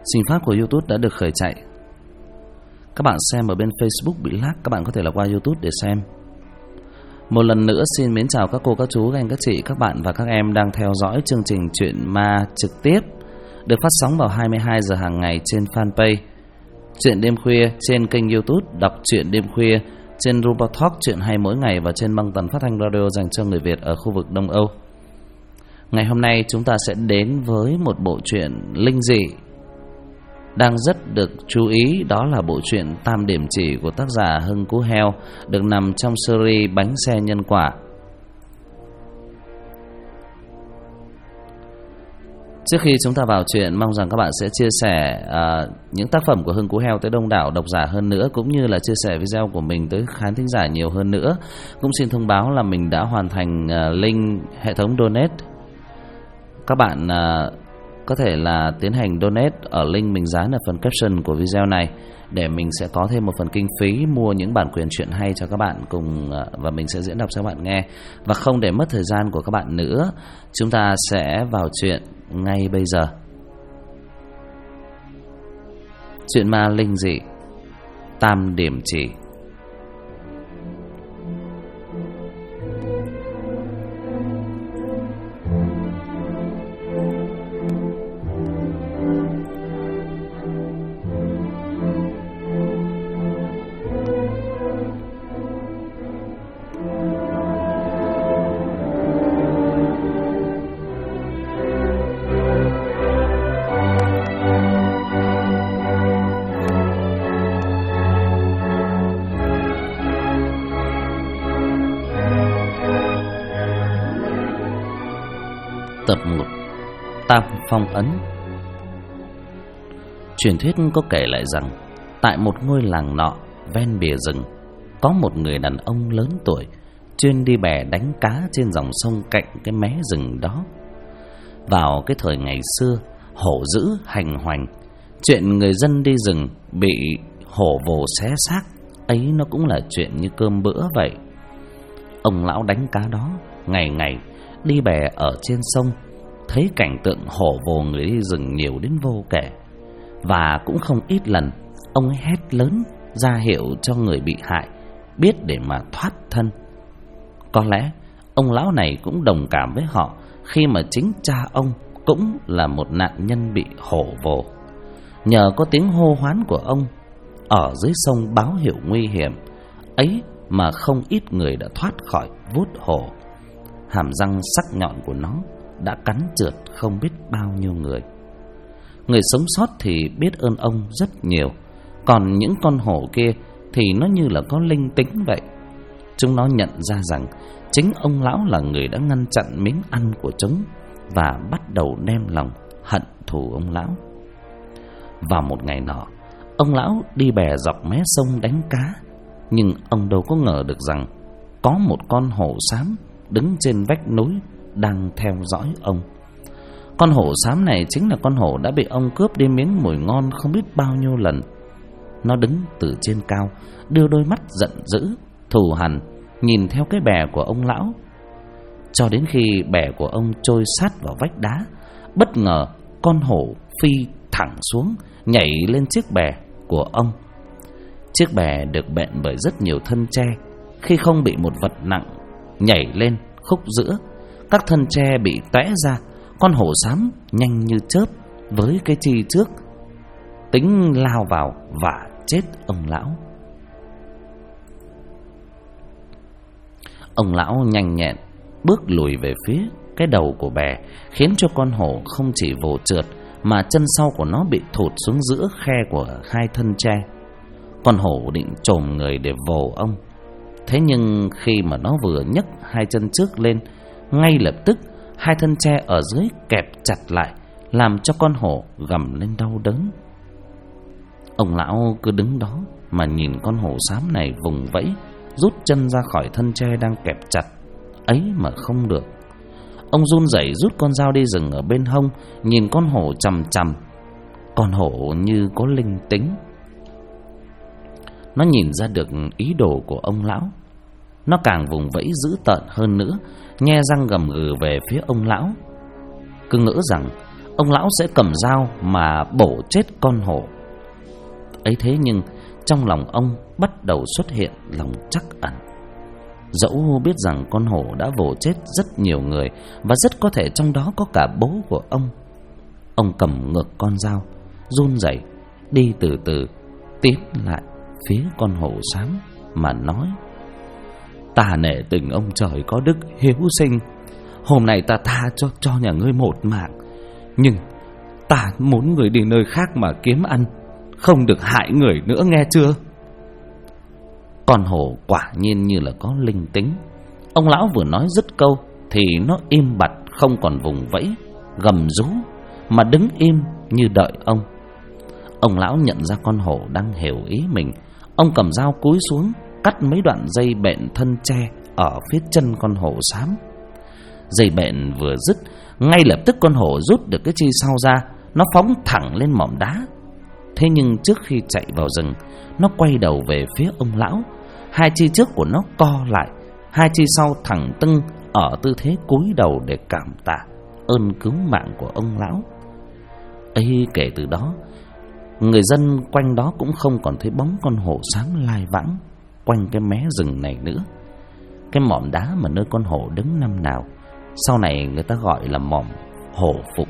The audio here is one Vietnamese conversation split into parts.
Trình phát của YouTube đã được khởi chạy. Các bạn xem ở bên Facebook bị lag, các bạn có thể là qua YouTube để xem. Một lần nữa xin mến chào các cô, các chú, các anh, các chị, các bạn và các em đang theo dõi chương trình Chuyện Ma trực tiếp được phát sóng vào 22 giờ hàng ngày trên fanpage Chuyện Đêm Khuya, trên kênh YouTube Đọc Truyện Đêm Khuya, trên Robot Talk Chuyện Hay Mỗi Ngày và trên băng tần phát thanh radio dành cho người Việt ở khu vực Đông Âu. Ngày hôm nay chúng ta sẽ đến với một bộ truyện linh dị đang rất được chú ý, đó là bộ truyện Tam Điểm Chỉ của tác giả Hưng Cú Heo, được nằm trong series Bánh Xe Nhân Quả. Trước khi chúng ta vào chuyện, mong rằng các bạn sẽ chia sẻ những tác phẩm của Hưng Cú Heo tới đông đảo độc giả hơn nữa, cũng như là chia sẻ video của mình tới khán thính giả nhiều hơn nữa. Cũng xin thông báo là mình đã hoàn thành link hệ thống donate. Các bạn có thể là tiến hành donate ở link mình dán ở phần caption của video này, để mình sẽ có thêm một phần kinh phí mua những bản quyền truyện hay cho các bạn cùng, và mình sẽ diễn đọc cho các bạn nghe. Và không để mất thời gian của các bạn nữa, chúng ta sẽ vào chuyện ngay bây giờ. Chuyện ma linh dị Tam Điểm Chỉ. Tập 1. Tam Phong Ấn. Truyền thuyết có kể lại rằng tại một ngôi làng nọ ven bìa rừng, có một người đàn ông lớn tuổi chuyên đi bè đánh cá trên dòng sông cạnh cái mé rừng đó. Vào cái thời ngày xưa, hổ dữ hành hoành, chuyện người dân đi rừng bị hổ vồ xé xác ấy nó cũng là chuyện như cơm bữa vậy. Ông lão đánh cá đó ngày ngày đi bè ở trên sông, thấy cảnh tượng hổ vồ người đi rừng nhiều đến vô kể. Và cũng không ít lần ông ấy hét lớn ra hiệu cho người bị hại biết để mà thoát thân. Có lẽ ông lão này cũng đồng cảm với họ, khi mà chính cha ông cũng là một nạn nhân bị hổ vồ. Nhờ có tiếng hô hoán của ông ở dưới sông báo hiệu nguy hiểm ấy mà không ít người đã thoát khỏi vuốt hổ. Hàm răng sắc nhọn của nó đã cắn trượt không biết bao nhiêu người. Người sống sót thì biết ơn ông rất nhiều, còn những con hổ kia thì nó như là có linh tính vậy. Chúng nó nhận ra rằng chính ông lão là người đã ngăn chặn miếng ăn của chúng, và bắt đầu đem lòng hận thù ông lão. Vào một ngày nọ, ông lão đi bè dọc mé sông đánh cá, nhưng ông đâu có ngờ được rằng có một con hổ xám đứng trên vách núi đang theo dõi ông. Con hổ xám này chính là con hổ đã bị ông cướp đi miếng mồi ngon không biết bao nhiêu lần. Nó đứng từ trên cao, đưa đôi mắt giận dữ, thù hằn nhìn theo cái bè của ông lão, cho đến khi bè của ông trôi sát vào vách đá. Bất ngờ con hổ phi thẳng xuống, nhảy lên chiếc bè của ông. Chiếc bè được bện bởi rất nhiều thân tre. Khi không bị một vật nặng nhảy lên khúc giữa, các thân tre bị tóe ra. Con hổ xám nhanh như chớp với cái chi trước, tính lao vào và chết ông lão. Ông lão nhanh nhẹn bước lùi về phía cái đầu của bè, khiến cho con hổ không chỉ vồ trượt mà chân sau của nó bị thụt xuống giữa khe của hai thân tre. Con hổ định chồm người để vồ ông. Thế nhưng khi mà nó vừa nhấc hai chân trước lên, ngay lập tức hai thân tre ở dưới kẹp chặt lại, làm cho con hổ gầm lên đau đớn. Ông lão cứ đứng đó mà nhìn con hổ xám này vùng vẫy, rút chân ra khỏi thân tre đang kẹp chặt ấy mà không được. Ông run rẩy rút con dao đi rừng ở bên hông, nhìn con hổ chằm chằm. Con hổ như có linh tính, nó nhìn ra được ý đồ của ông lão. Nó càng vùng vẫy dữ tợn hơn nữa, nhe răng gầm gừ về phía ông lão, cứ ngỡ rằng ông lão sẽ cầm dao mà bổ chết con hổ ấy. Thế nhưng trong lòng ông bắt đầu xuất hiện lòng trắc ẩn. Dẫu biết rằng con hổ đã vồ chết rất nhiều người, và rất có thể trong đó có cả bố của ông cầm ngược con dao, run rẩy đi từ từ tiến lại phía con hổ xám mà nói: "Ta nể tình ông trời có đức hiếu sinh, hôm nay ta tha cho nhà ngươi một mạng, nhưng ta muốn người đi nơi khác mà kiếm ăn, không được hại người nữa, nghe chưa?" Con hổ quả nhiên như là có linh tính. Ông lão vừa nói dứt câu thì nó im bặt, không còn vùng vẫy gầm rú, mà đứng im như đợi ông. Ông lão nhận ra con hổ đang hiểu ý mình. Ông cầm dao cúi xuống cắt mấy đoạn dây bện thân tre ở phía chân con hổ xám. Dây bện vừa dứt, ngay lập tức con hổ rút được cái chi sau ra, nó phóng thẳng lên mỏm đá. Thế nhưng trước khi chạy vào rừng, nó quay đầu về phía ông lão. Hai chi trước của nó co lại, hai chi sau thẳng tưng ở tư thế cúi đầu để cảm tạ ơn cứu mạng của ông lão ấy. Kể từ đó, người dân quanh đó cũng không còn thấy bóng con hổ xám lai vãng quanh cái mé rừng này nữa. Cái mỏm đá mà nơi con hổ đứng năm nào, sau này người ta gọi là mỏm hổ phục.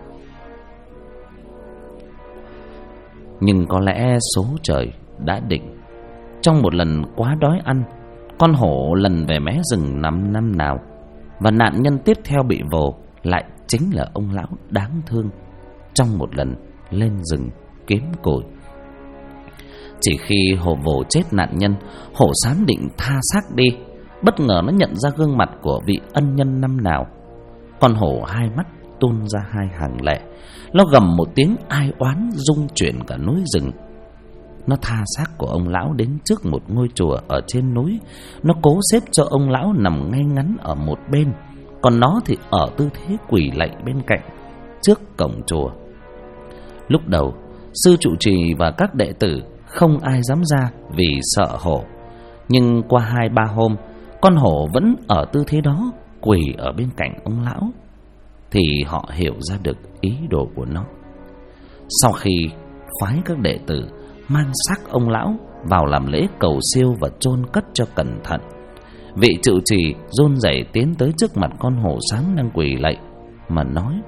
Nhưng có lẽ số trời đã định. Trong một lần quá đói ăn, con hổ lần về mé rừng năm nào, và nạn nhân tiếp theo bị vồ lại chính là ông lão đáng thương trong một lần lên rừng kiếm củi. Chỉ khi hổ vồ chết nạn nhân, hổ xám định tha xác đi, bất ngờ nó nhận ra gương mặt của vị ân nhân năm nào. Con hổ hai mắt tuôn ra hai hàng lệ, nó gầm một tiếng ai oán rung chuyển cả núi rừng. Nó tha xác của ông lão đến trước một ngôi chùa ở trên núi. Nó cố xếp cho ông lão nằm ngay ngắn ở một bên, còn nó thì ở tư thế quỳ lạy bên cạnh trước cổng chùa. Lúc đầu, sư trụ trì và các đệ tử không ai dám ra vì sợ hổ. Nhưng qua 2-3 hôm, con hổ vẫn ở tư thế đó, quỳ ở bên cạnh ông lão, thì họ hiểu ra được ý đồ của nó. Sau khi phái các đệ tử mang xác ông lão vào làm lễ cầu siêu và chôn cất cho cẩn thận, vị trụ trì run rẩy tiến tới trước mặt con hổ xám đang quỳ lạy mà nói: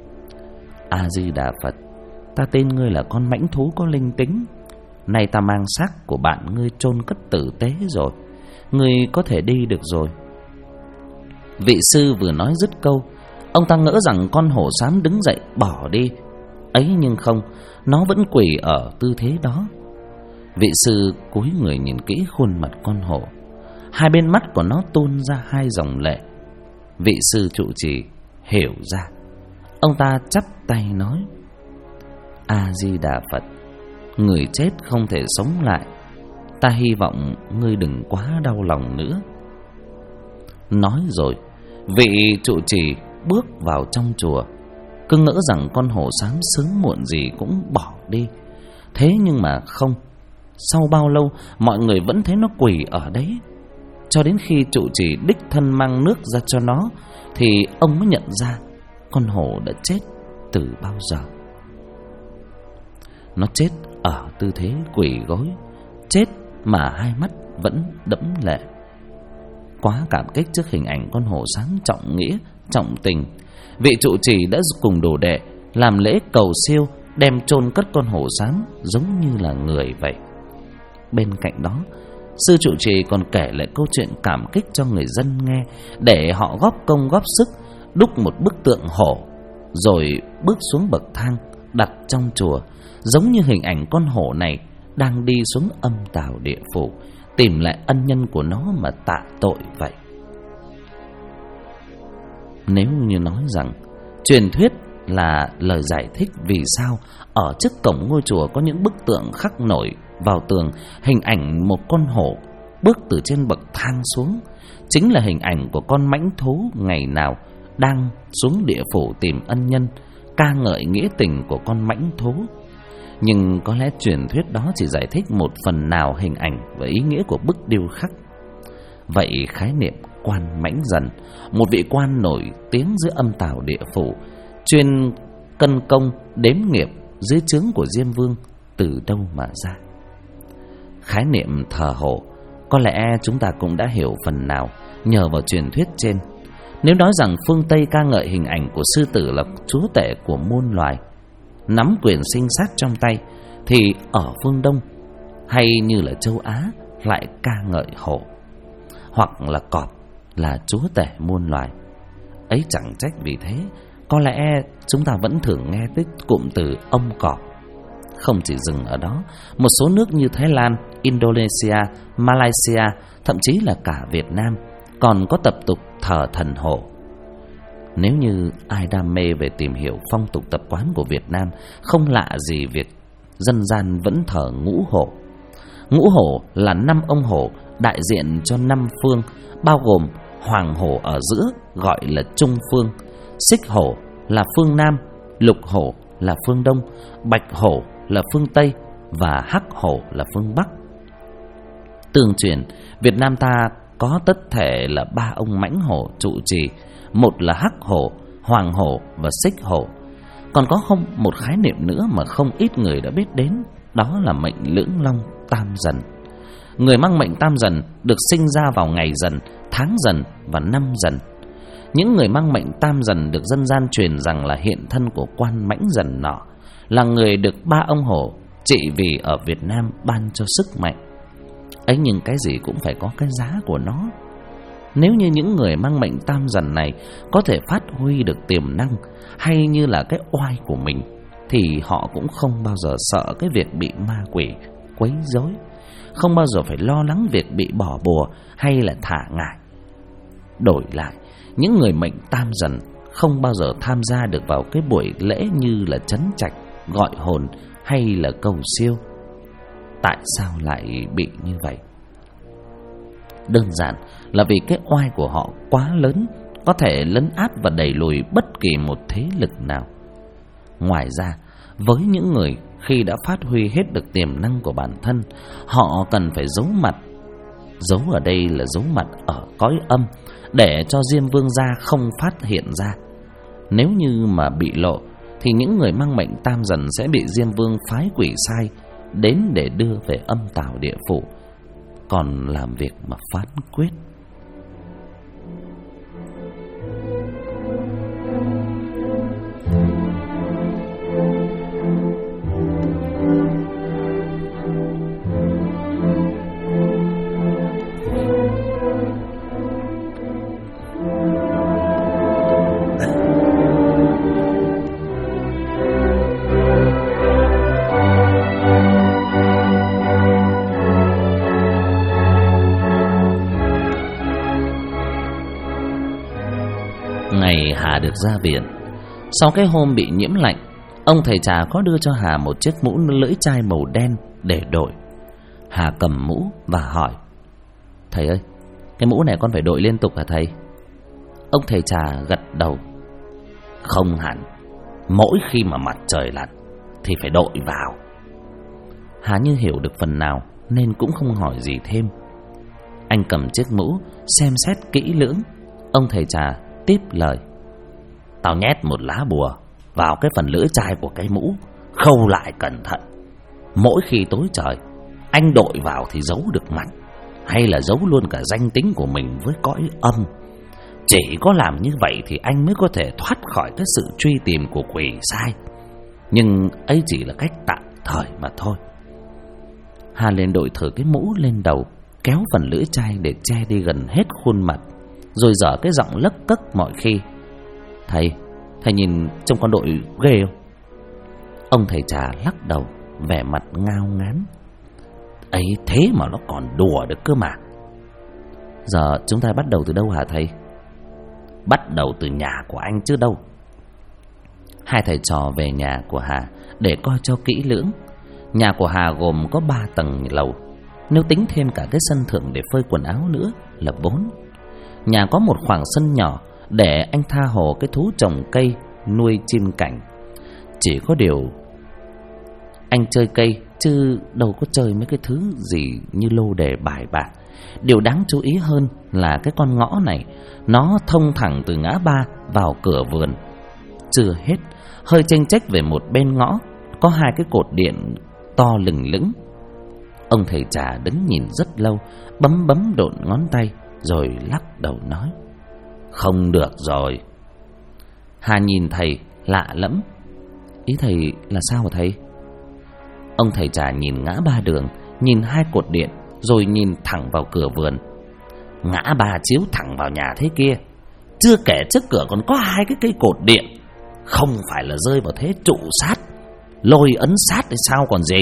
"A Di Đà Phật, ta tin ngươi là con mãnh thú có linh tính. Nay ta mang xác của bạn ngươi chôn cất tử tế rồi, ngươi có thể đi được rồi." Vị sư vừa nói dứt câu, ông ta ngỡ rằng con hổ xám đứng dậy bỏ đi ấy, nhưng không, nó vẫn quỳ ở tư thế đó. Vị sư cúi người nhìn kỹ khuôn mặt con hổ, hai bên mắt của nó tuôn ra hai dòng lệ. Vị sư trụ trì hiểu ra, ông ta chắp tay nói: "A Di Đà Phật, người chết không thể sống lại, ta hy vọng ngươi đừng quá đau lòng nữa." Nói rồi, vị trụ trì bước vào trong chùa, cứ ngỡ rằng con hổ xám sớm muộn gì cũng bỏ đi. Thế nhưng mà không, sau bao lâu mọi người vẫn thấy nó quỳ ở đấy. Cho đến khi trụ trì đích thân mang nước ra cho nó, thì ông mới nhận ra con hổ đã chết từ bao giờ. Nó chết ở tư thế quỳ gối, chết mà hai mắt vẫn đẫm lệ. Quá cảm kích trước hình ảnh con hổ xám trọng nghĩa, trọng tình, vị trụ trì đã cùng đồ đệ làm lễ cầu siêu, đem chôn cất con hổ xám giống như là người vậy. Bên cạnh đó, sư trụ trì còn kể lại câu chuyện cảm kích cho người dân nghe, để họ góp công góp sức đúc một bức tượng hổ, rồi bước xuống bậc thang đặt trong chùa, giống như hình ảnh con hổ này đang đi xuống âm tào địa phủ, tìm lại ân nhân của nó mà tạ tội vậy. Nếu như nói rằng truyền thuyết là lời giải thích vì sao ở trước cổng ngôi chùa có những bức tượng khắc nổi vào tường hình ảnh một con hổ bước từ trên bậc thang xuống, chính là hình ảnh của con mãnh thú ngày nào đang xuống địa phủ tìm ân nhân, ca ngợi nghĩa tình của con mãnh thú. Nhưng có lẽ truyền thuyết đó chỉ giải thích một phần nào hình ảnh và ý nghĩa của bức điêu khắc. Vậy khái niệm quan mãnh dần, một vị quan nổi tiếng giữa âm tào địa phủ, chuyên cân công, đếm nghiệp dưới trướng của Diêm Vương từ đâu mà ra. Khái niệm thờ hổ có lẽ chúng ta cũng đã hiểu phần nào nhờ vào truyền thuyết trên. Nếu nói rằng phương Tây ca ngợi hình ảnh của sư tử là chúa tể của muôn loài, nắm quyền sinh sát trong tay, thì ở phương Đông hay như là châu Á lại ca ngợi hổ hoặc là cọp là chúa tể muôn loài. Ấy chẳng trách vì thế có lẽ chúng ta vẫn thường nghe tới cụm từ ông cọp. Không chỉ dừng ở đó, một số nước như Thái Lan, Indonesia, Malaysia, thậm chí là cả Việt Nam còn có tập tục thờ thần hổ. Nếu như ai đam mê về tìm hiểu phong tục tập quán của Việt Nam, không lạ gì việc dân gian vẫn thờ ngũ hổ. Ngũ hổ là 5 ông hổ đại diện cho 5 phương, bao gồm hoàng hổ ở giữa gọi là Trung Phương, xích hổ là phương Nam, lục hổ là phương Đông, bạch hổ là phương Tây và hắc hổ là phương Bắc. Tương truyền, Việt Nam ta có tất thể là 3 ông mãnh hổ trụ trì, một là hắc hổ, hoàng hổ và xích hổ. Còn có một khái niệm nữa mà không ít người đã biết đến, đó là mệnh lưỡng long tam dần. Người mang mệnh tam dần được sinh ra vào ngày dần, tháng dần và năm dần. Những người mang mệnh tam dần được dân gian truyền rằng là hiện thân của quan mãnh dần nọ, là người được 3 ông hổ trị vì ở Việt Nam ban cho sức mạnh. Ấy nhưng cái gì cũng phải có cái giá của nó. Nếu như những người mang mệnh tam dần này có thể phát huy được tiềm năng hay như là cái oai của mình, thì họ cũng không bao giờ sợ cái việc bị ma quỷ quấy rối, không bao giờ phải lo lắng việc bị bỏ bùa hay là thả ngải. Đổi lại, những người mệnh tam dần không bao giờ tham gia được vào cái buổi lễ như là trấn trạch, gọi hồn hay là cầu siêu. Tại sao lại bị như vậy? Đơn giản là vì cái oai của họ quá lớn, có thể lấn át và đẩy lùi bất kỳ một thế lực nào. Ngoài ra, với những người khi đã phát huy hết được tiềm năng của bản thân, họ cần phải giấu mặt. Giấu ở đây là giấu mặt ở cõi âm, để cho Diêm Vương gia không phát hiện ra. Nếu như mà bị lộ, thì những người mang mệnh tam dần sẽ bị Diêm Vương phái quỷ sai đến để đưa về âm tào địa phủ, còn làm việc mà phán quyết. Ngày Hà được ra viện, sau cái hôm bị nhiễm lạnh, ông thầy trà có đưa cho Hà một chiếc mũ lưỡi chai màu đen để đội. Hà cầm mũ và hỏi: "Thầy ơi, cái mũ này con phải đội liên tục hả thầy?" Ông thầy trà gật đầu: "Không hẳn, mỗi khi mà mặt trời lặn thì phải đội vào." Hà như hiểu được phần nào nên cũng không hỏi gì thêm. Anh cầm chiếc mũ xem xét kỹ lưỡng. Ông thầy trà tiếp lời: "Tao nhét một lá bùa vào cái phần lưỡi chai của cái mũ, khâu lại cẩn thận. Mỗi khi tối trời, anh đội vào thì giấu được mặt, hay là giấu luôn cả danh tính của mình với cõi âm. Chỉ có làm như vậy thì anh mới có thể thoát khỏi cái sự truy tìm của quỷ sai. Nhưng ấy chỉ là cách tạm thời mà thôi." Hà liền đội thử cái mũ lên đầu, kéo phần lưỡi chai để che đi gần hết khuôn mặt, rồi dở cái giọng lấc cấc mọi khi: Thầy nhìn trông con đội ghê không?" Ông thầy trà lắc đầu, vẻ mặt ngao ngán: "Ấy thế mà nó còn đùa được cơ mà." "Giờ chúng ta bắt đầu từ đâu hả thầy?" "Bắt đầu từ nhà của anh chứ đâu." Hai thầy trò về nhà của Hà để coi cho kỹ lưỡng. Nhà của Hà gồm có 3 tầng lầu, nếu tính thêm cả cái sân thượng để phơi quần áo nữa là 4. Nhà có một khoảng sân nhỏ để anh tha hồ cái thú trồng cây, nuôi chim cảnh. Chỉ có điều anh chơi cây chứ đâu có chơi mấy cái thứ gì như lô đề bài bạc. Điều đáng chú ý hơn là cái con ngõ này nó thông thẳng từ ngã ba vào cửa vườn. Chưa hết, hơi chênh chách về một bên ngõ có hai cái cột điện to lừng lững. Ông thầy trà đứng nhìn rất lâu, bấm độn ngón tay rồi lắc đầu nói: "Không được rồi." Hà nhìn thầy lạ lẫm: "Ý thầy là sao hả thầy?" Ông thầy trà nhìn ngã ba đường, nhìn hai cột điện, rồi nhìn thẳng vào cửa vườn. Ngã ba chiếu thẳng vào nhà thế kia, chưa kể trước cửa còn có hai cái cây cột điện, không phải là rơi vào thế trụ sát, lôi ấn sát hay sao còn gì.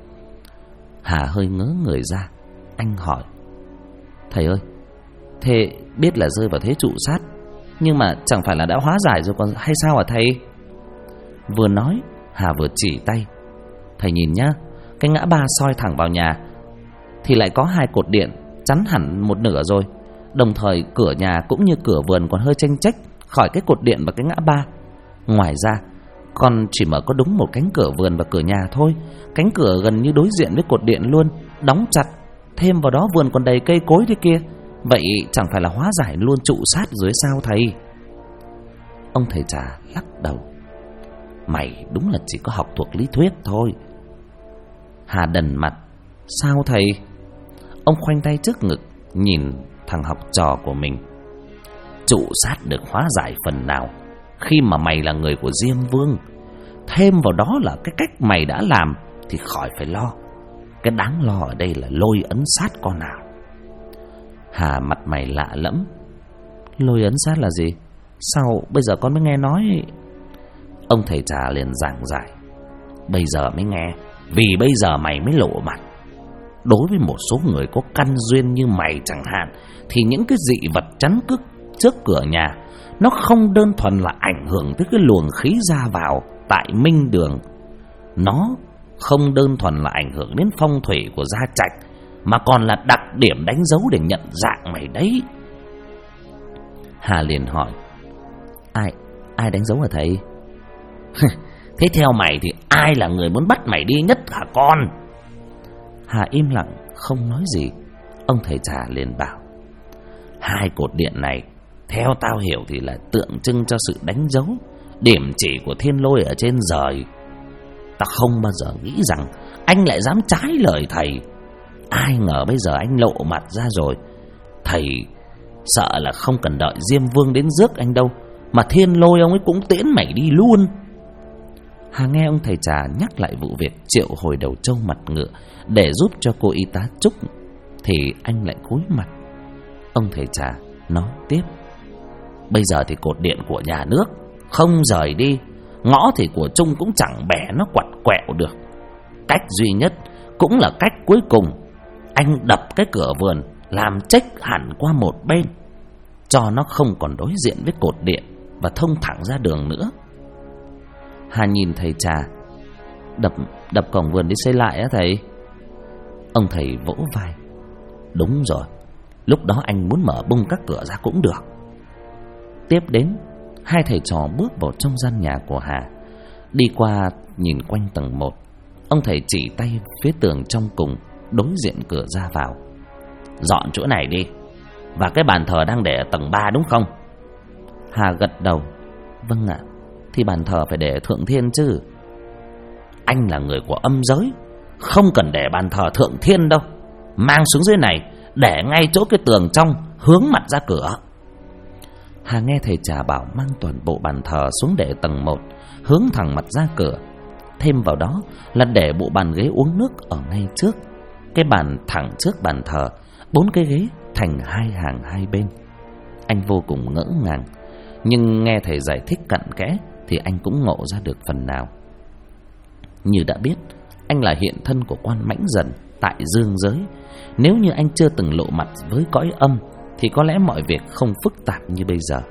Hà hơi ngớ người ra, anh hỏi: "Thầy ơi, thế biết là rơi vào thế trụ sát, nhưng mà chẳng phải là đã hóa giải rồi còn hay sao hả thầy?" Vừa nói, Hà vừa chỉ tay: "Thầy nhìn nhá, cái ngã ba soi thẳng vào nhà thì lại có hai cột điện chắn hẳn một nửa rồi. Đồng thời cửa nhà cũng như cửa vườn còn hơi chênh chách khỏi cái cột điện và cái ngã ba. Ngoài ra còn chỉ mở có đúng một cánh cửa vườn và cửa nhà thôi. Cánh cửa gần như đối diện với cột điện luôn, đóng chặt. Thêm vào đó vườn còn đầy cây cối thế kia. Vậy chẳng phải là hóa giải luôn trụ sát dưới sao thầy?" Ông thầy trà lắc đầu: "Mày đúng là chỉ có học thuộc lý thuyết thôi." Hà đần mặt: "Sao thầy?" Ông khoanh tay trước ngực, nhìn thằng học trò của mình: "Trụ sát được hóa giải phần nào khi mà mày là người của Diêm Vương. Thêm vào đó là cái cách mày đã làm thì khỏi phải lo. Cái đáng lo ở đây là lôi ấn sát con nào." Hà mặt mày lạ lẫm: "Lôi ấn sát là gì? Sao bây giờ con mới nghe nói?" Ông thầy trà liền giảng giải: "Bây giờ mới nghe, vì bây giờ mày mới lộ mặt. Đối với một số người có căn duyên như mày chẳng hạn, thì những cái dị vật chắn trước cửa nhà nó không đơn thuần là ảnh hưởng tới cái luồng khí ra vào tại minh đường, nó không đơn thuần là ảnh hưởng đến phong thủy của gia trạch, mà còn là đặc điểm đánh dấu để nhận dạng mày đấy." Hà liền hỏi: Ai đánh dấu hả thầy?" "Thế theo mày thì ai là người muốn bắt mày đi nhất hả con?" Hà im lặng không nói gì. Ông thầy trà liền bảo: "Hai cột điện này theo tao hiểu thì là tượng trưng cho sự đánh dấu, điểm chỉ của thiên lôi ở trên trời. Ta không bao giờ nghĩ rằng anh lại dám trái lời thầy. Ai ngờ bây giờ anh lộ mặt ra rồi. Thầy sợ là không cần đợi Diêm Vương đến rước anh đâu, mà thiên lôi ông ấy cũng tiễn mày đi luôn." Hà nghe ông thầy trà nhắc lại vụ việc triệu hồi đầu trâu mặt ngựa để giúp cho cô y tá Trúc, thì anh lại cúi mặt. Ông thầy trà nói tiếp: "Bây giờ thì cột điện của nhà nước không rời đi, ngõ thì của Trung cũng chẳng bẻ nó quặt quẹo được. Cách duy nhất cũng là cách cuối cùng, anh đập cái cửa vườn làm chếch hẳn qua một bên, cho nó không còn đối diện với cột điện và thông thẳng ra đường nữa." Hà nhìn thầy trà: Đập cổng vườn đi xây lại á thầy?" Ông thầy vỗ vai: "Đúng rồi, lúc đó anh muốn mở bung các cửa ra cũng được." Tiếp đến, hai thầy trò bước vào trong gian nhà của Hà. Đi qua nhìn quanh tầng 1, ông thầy chỉ tay phía tường trong cùng đối diện cửa ra vào: "Dọn chỗ này đi, và cái bàn thờ đang để ở tầng 3 đúng không?" Hà gật đầu: "Vâng ạ, thì bàn thờ phải để thượng thiên chứ." "Anh là người của âm giới, không cần để bàn thờ thượng thiên đâu. Mang xuống dưới này, để ngay chỗ cái tường trong, hướng mặt ra cửa." Hà nghe thầy trà bảo mang toàn bộ bàn thờ xuống để tầng 1, hướng thẳng mặt ra cửa. Thêm vào đó là để bộ bàn ghế uống nước ở ngay trước. Cái bàn thẳng trước bàn thờ, 4 cái ghế thành hai hàng hai bên. Anh vô cùng ngỡ ngàng, nhưng nghe thầy giải thích cặn kẽ thì anh cũng ngộ ra được phần nào. Như đã biết, anh là hiện thân của quan Mãnh Dần tại dương giới. Nếu như anh chưa từng lộ mặt với cõi âm thì có lẽ mọi việc không phức tạp như bây giờ.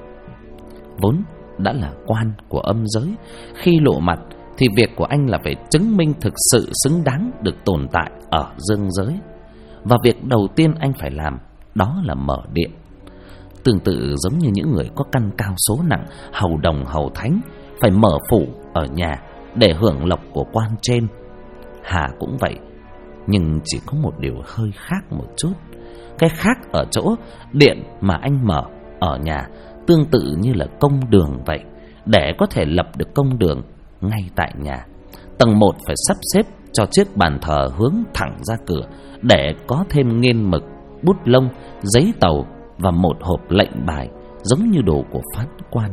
Vốn đã là quan của âm giới, khi lộ mặt thì việc của anh là phải chứng minh thực sự xứng đáng được tồn tại ở dương giới. Và việc đầu tiên anh phải làm đó là mở điện. Tương tự giống như những người có căn cao số nặng, hầu đồng hầu thánh phải mở phủ ở nhà để hưởng lộc của quan trên. Hà cũng vậy, nhưng chỉ có một điều hơi khác một chút. Cái khác ở chỗ điện mà anh mở ở nhà tương tự như là công đường vậy, để có thể lập được công đường ngay tại nhà. Tầng 1 phải sắp xếp cho chiếc bàn thờ hướng thẳng ra cửa, để có thêm nghiên mực, bút lông, giấy tàu và một hộp lệnh bài giống như đồ của phán quan.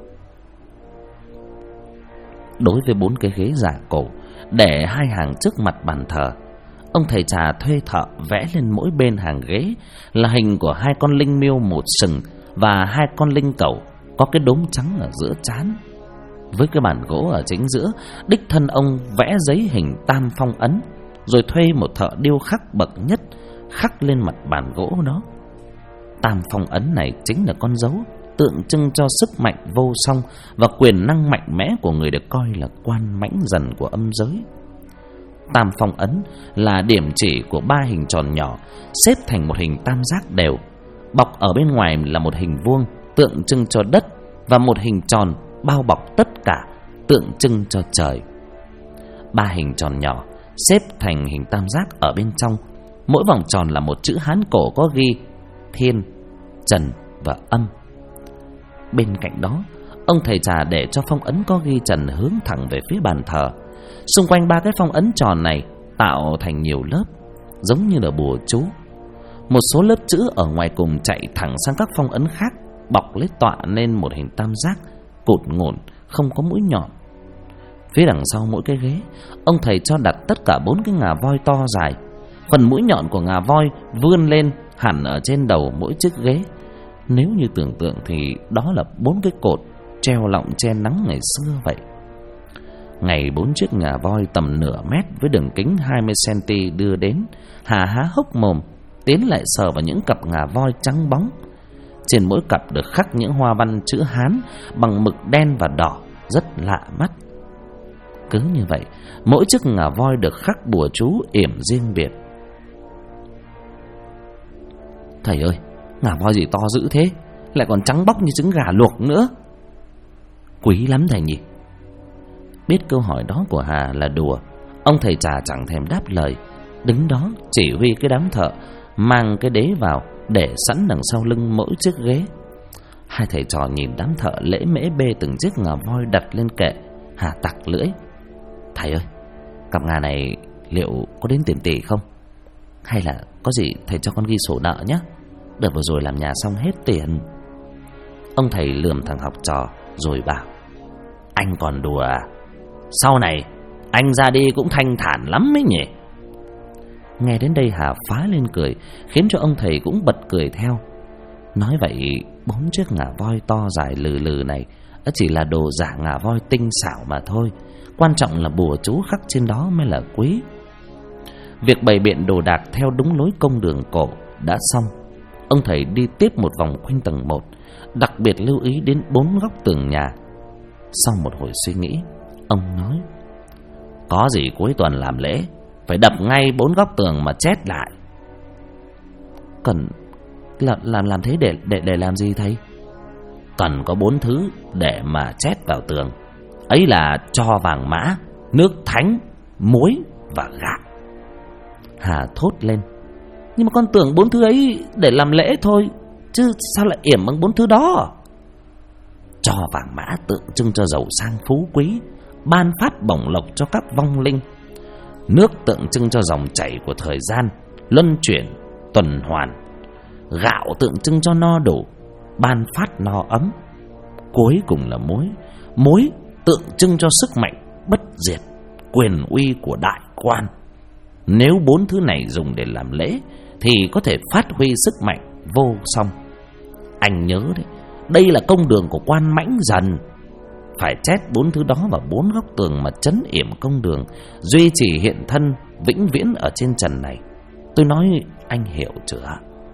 Đối với 4 cái ghế giả cổ để 2 hàng trước mặt bàn thờ, ông thầy trà thuê thợ vẽ lên mỗi bên hàng ghế là hình của 2 con linh miêu một sừng và 2 con linh cẩu có cái đốm trắng ở giữa trán. Với cái bàn gỗ ở chính giữa, đích thân ông vẽ giấy hình tam phong ấn, rồi thuê một thợ điêu khắc bậc nhất khắc lên mặt bàn gỗ đó. Tam phong ấn này chính là con dấu tượng trưng cho sức mạnh vô song và quyền năng mạnh mẽ của người được coi là quan mãnh dần của âm giới. Tam phong ấn là điểm chỉ của 3 hình tròn nhỏ xếp thành một hình tam giác đều, bọc ở bên ngoài là một hình vuông tượng trưng cho đất và một hình tròn bao bọc tất cả tượng trưng cho trời. 3 hình tròn nhỏ xếp thành hình tam giác ở bên trong, mỗi vòng tròn là một chữ Hán cổ có ghi thiên, trần và âm. Bên cạnh đó, ông thầy trà để cho phong ấn có ghi trần hướng thẳng về phía bàn thờ. Xung quanh 3 cái phong ấn tròn này tạo thành nhiều lớp, giống như là bùa chú. Một số lớp chữ ở ngoài cùng chạy thẳng sang các phong ấn khác, bọc lấy tọa nên một hình tam giác cụt ngủn, không có mũi nhọn. Phía đằng sau mỗi cái ghế, ông thầy cho đặt tất cả 4 cái ngà voi to dài. Phần mũi nhọn của ngà voi vươn lên hẳn ở trên đầu mỗi chiếc ghế. Nếu như tưởng tượng thì đó là 4 cái cột treo lọng che nắng ngày xưa vậy. Ngày 4 chiếc ngà voi tầm nửa mét với đường kính 20cm đưa đến, Hà há hốc mồm tiến lại sờ vào những cặp ngà voi trắng bóng. Trên mỗi cặp được khắc những hoa văn chữ Hán bằng mực đen và đỏ rất lạ mắt. Cứ như vậy, mỗi chiếc ngà voi được khắc bùa chú yểm riêng biệt. Thầy ơi, ngà voi gì to dữ thế, lại còn trắng bóc như trứng gà luộc nữa. Quý lắm thầy nhỉ. Biết câu hỏi đó của Hà là đùa, ông thầy trà chẳng thèm đáp lời, đứng đó chỉ huy cái đám thợ mang cái đế vào để sẵn đằng sau lưng mỗi chiếc ghế. Hai thầy trò nhìn đám thợ lễ mễ bê từng chiếc ngà voi đặt lên kệ. Hà tặc lưỡi: Thầy ơi, cặp ngà này liệu có đến tiền tỷ không? Hay là có gì thầy cho con ghi sổ nợ nhé, đợt vừa rồi làm nhà xong hết tiền. Ông thầy lườm thằng học trò rồi bảo: Anh còn đùa à? Sau này anh ra đi cũng thanh thản lắm ấy nhỉ. Nghe đến đây Hà phá lên cười, khiến cho ông thầy cũng bật cười theo. Nói vậy 4 chiếc ngà voi to dài lừ lừ này chỉ là đồ giả ngà voi tinh xảo mà thôi, quan trọng là bùa chú khắc trên đó mới là quý. Việc bày biện đồ đạc theo đúng lối công đường cổ đã xong. Ông thầy đi tiếp một vòng quanh tầng 1, đặc biệt lưu ý đến 4 góc tường nhà. Sau một hồi suy nghĩ, ông nói: Có gì cuối tuần làm lễ phải đập ngay 4 góc tường mà chét lại. Cần làm thế để làm gì thầy? Cần có 4 thứ để mà chét vào tường. Ấy là tro vàng mã, nước thánh, muối và gạo. Hà thốt lên: Nhưng mà con tưởng 4 thứ ấy để làm lễ thôi, chứ sao lại yểm bằng 4 thứ đó? Tro vàng mã tượng trưng cho giàu sang phú quý, ban phát bổng lộc cho các vong linh. Nước tượng trưng cho dòng chảy của thời gian, luân chuyển, tuần hoàn. Gạo tượng trưng cho no đủ, ban phát no ấm. Cuối cùng là muối. Muối tượng trưng cho sức mạnh bất diệt, quyền uy của đại quan. Nếu 4 thứ này dùng để làm lễ thì có thể phát huy sức mạnh vô song. Anh nhớ đấy, đây là công đường của quan mãnh dần. Phải chét 4 thứ đó vào 4 góc tường mà trấn yểm công đường, duy trì hiện thân vĩnh viễn ở trên trần này. Tôi nói anh hiểu chưa?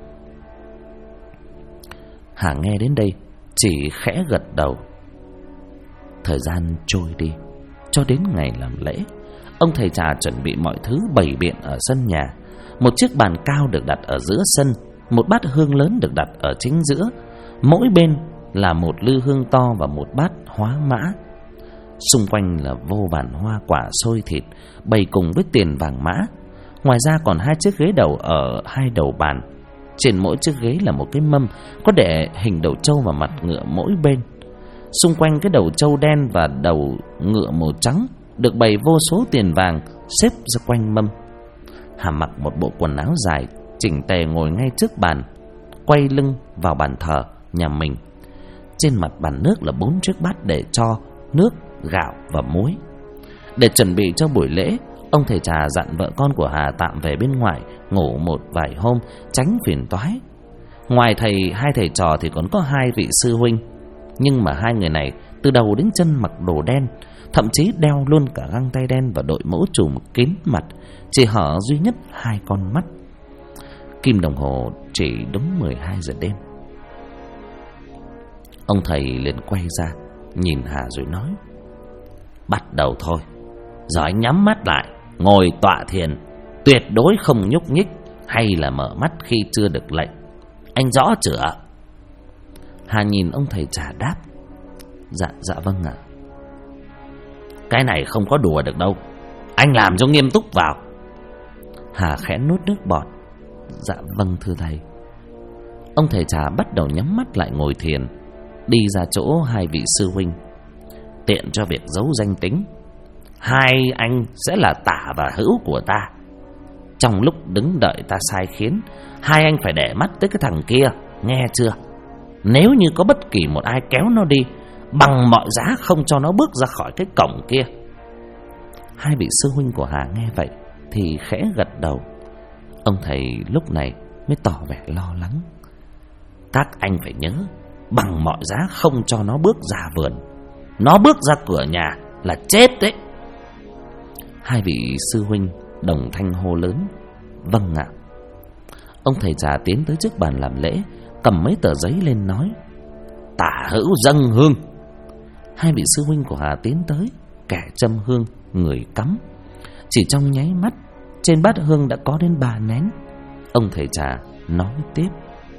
Hà nghe đến đây chỉ khẽ gật đầu. Thời gian trôi đi, cho đến ngày làm lễ, ông thầy trà chuẩn bị mọi thứ bày biện ở sân nhà. Một chiếc bàn cao được đặt ở giữa sân, một bát hương lớn được đặt ở chính giữa. Mỗi bên là một lư hương to và một bát hóa mã. Xung quanh là vô vàn hoa quả xôi thịt bày cùng với tiền vàng mã. Ngoài ra còn 2 chiếc ghế đầu ở 2 đầu bàn. Trên mỗi chiếc ghế là một cái mâm có để hình đầu trâu và mặt ngựa mỗi bên. Xung quanh cái đầu trâu đen và đầu ngựa màu trắng được bày vô số tiền vàng xếp ra quanh mâm. Hà mặc một bộ quần áo dài chỉnh tề ngồi ngay trước bàn, quay lưng vào bàn thờ nhà mình. Trên mặt bàn nước là 4 chiếc bát để cho nước, gạo và muối. Để chuẩn bị cho buổi lễ, ông thầy trà dặn vợ con của Hà tạm về bên ngoài ngủ một vài hôm, tránh phiền toái. Ngoài hai thầy trò thì còn có 2 vị sư huynh, nhưng mà 2 người này từ đầu đến chân mặc đồ đen, thậm chí đeo luôn cả găng tay đen và đội mũ trùm kín mặt, chỉ hở duy nhất 2 con mắt. Kim đồng hồ chỉ đúng 12 giờ đêm. Ông thầy liền quay ra nhìn Hà rồi nói: "Bắt đầu thôi. Giờ anh nhắm mắt lại, ngồi tọa thiền, tuyệt đối không nhúc nhích hay là mở mắt khi chưa được lệnh. Anh rõ chưa?" Hà nhìn ông thầy trà đáp: Dạ vâng ạ." "Cái này không có đùa được đâu, anh làm cho nghiêm túc vào." Hà khẽ nuốt nước bọt: "Dạ vâng thưa thầy." Ông thầy trà bắt đầu nhắm mắt lại ngồi thiền, đi ra chỗ 2 vị sư huynh. "Tiện cho việc giấu danh tính, 2 anh sẽ là tả và hữu của ta. Trong lúc đứng đợi ta sai khiến, 2 anh phải để mắt tới cái thằng kia, nghe chưa? Nếu như có bất kỳ một ai kéo nó đi, bằng mọi giá không cho nó bước ra khỏi cái cổng kia." 2 vị sư huynh của Hà nghe vậy thì khẽ gật đầu. Ông thầy lúc này mới tỏ vẻ lo lắng: "Các anh phải nhớ, bằng mọi giá không cho nó bước ra vườn. Nó bước ra cửa nhà là chết đấy." 2 vị sư huynh đồng thanh hô lớn: "Vâng ạ." Ông thầy trà tiến tới trước bàn làm lễ, cầm mấy tờ giấy lên nói: "Tả hữu dâng hương." 2 vị sư huynh của Hà tiến tới, kẻ châm hương, người cắm. Chỉ trong nháy mắt, trên bát hương đã có đến 3 nén. Ông thầy trà nói tiếp: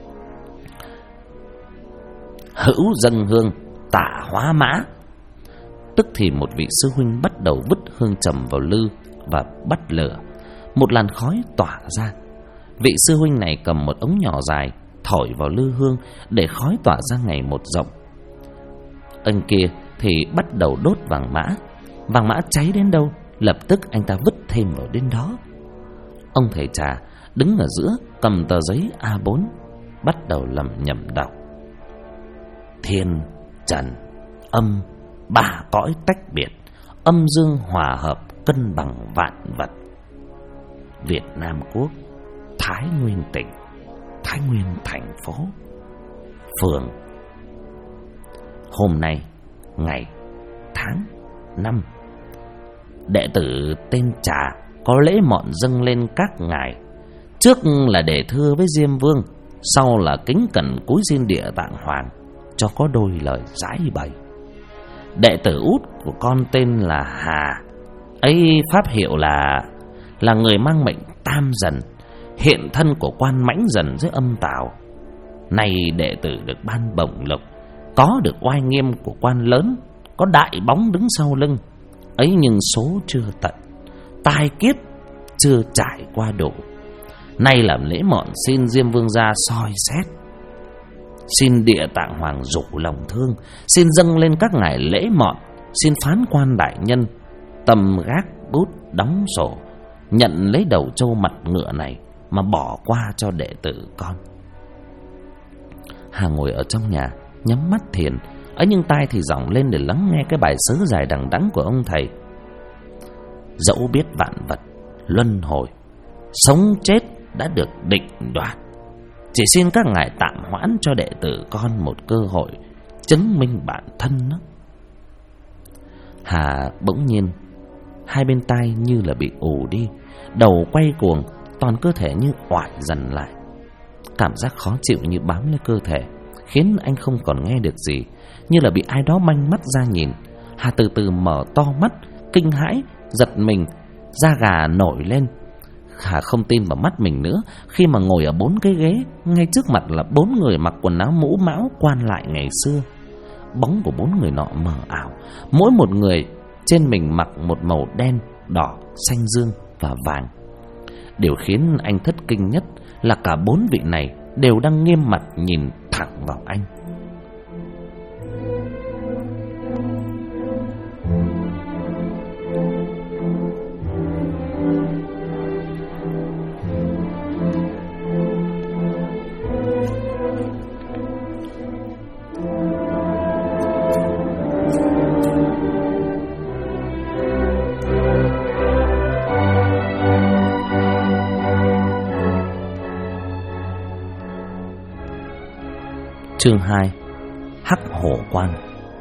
"Hữu dâng hương, tả hóa mã." Tức thì một vị sư huynh bắt đầu vứt hương trầm vào lư và bắt lửa. Một làn khói tỏa ra. Vị sư huynh này cầm một ống nhỏ dài, thổi vào lư hương để khói tỏa ra ngày một rộng. Anh kia thì bắt đầu đốt vàng mã. Vàng mã cháy đến đâu, lập tức anh ta vứt thêm vào đến đó. Ông thầy trà đứng ở giữa, cầm tờ giấy A4, bắt đầu lẩm nhẩm đọc: "Thiên, trần, âm, 3 cõi tách biệt, âm dương hòa hợp, cân bằng vạn vật. Việt Nam Quốc, Thái Nguyên tỉnh, Thái Nguyên thành phố, phường. Hôm nay, ngày, tháng, năm, đệ tử tên Trà có lễ mọn dâng lên các ngài. Trước là để thưa với Diêm Vương, sau là kính cẩn cúi xin Địa Tạng Hoàng, cho có đôi lời giải bày. Đệ tử út của con tên là Hà, ấy pháp hiệu là người mang mệnh Tam Dần, hiện thân của quan Mãnh Dần dưới âm tào. Nay đệ tử được ban bổng lộc, có được oai nghiêm của quan lớn, có đại bóng đứng sau lưng. Ấy nhưng số chưa tận, tai kiếp chưa trải qua đủ. Nay làm lễ mọn xin Diêm Vương gia soi xét, xin Địa Tạng Hoàng rủ lòng thương, xin dâng lên các ngài lễ mọn, xin phán quan đại nhân tầm gác bút đóng sổ, nhận lấy đầu trâu mặt ngựa này mà bỏ qua cho đệ tử con." Hà ngồi ở trong nhà nhắm mắt thiền, ấy nhưng tai thì dòng lên để lắng nghe cái bài sớ dài đằng đẵng của ông thầy. Dẫu biết vạn vật luân hồi, sống chết đã được định đoạt, chỉ xin các ngài tạm hoãn cho đệ tử con một cơ hội chứng minh bản thân đó. Hà bỗng nhiên hai bên tai như là bị ù đi, đầu quay cuồng, toàn cơ thể như oải dần lại. Cảm giác khó chịu như bám lên cơ thể, khiến anh không còn nghe được gì, như là bị ai đó manh mắt ra nhìn. Hà từ từ mở to mắt, kinh hãi, giật mình, da gà nổi lên. Hà không tin vào mắt mình nữa khi mà ngồi ở 4 cái ghế, ngay trước mặt là 4 người mặc quần áo mũ mão quan lại ngày xưa. Bóng của 4 người nọ mờ ảo, mỗi một người trên mình mặc một màu đen, đỏ, xanh dương và vàng. Điều khiến anh thất kinh nhất là cả 4 vị này đều đang nghiêm mặt nhìn thẳng vào anh. Chương 2: Hắc Hổ Quan.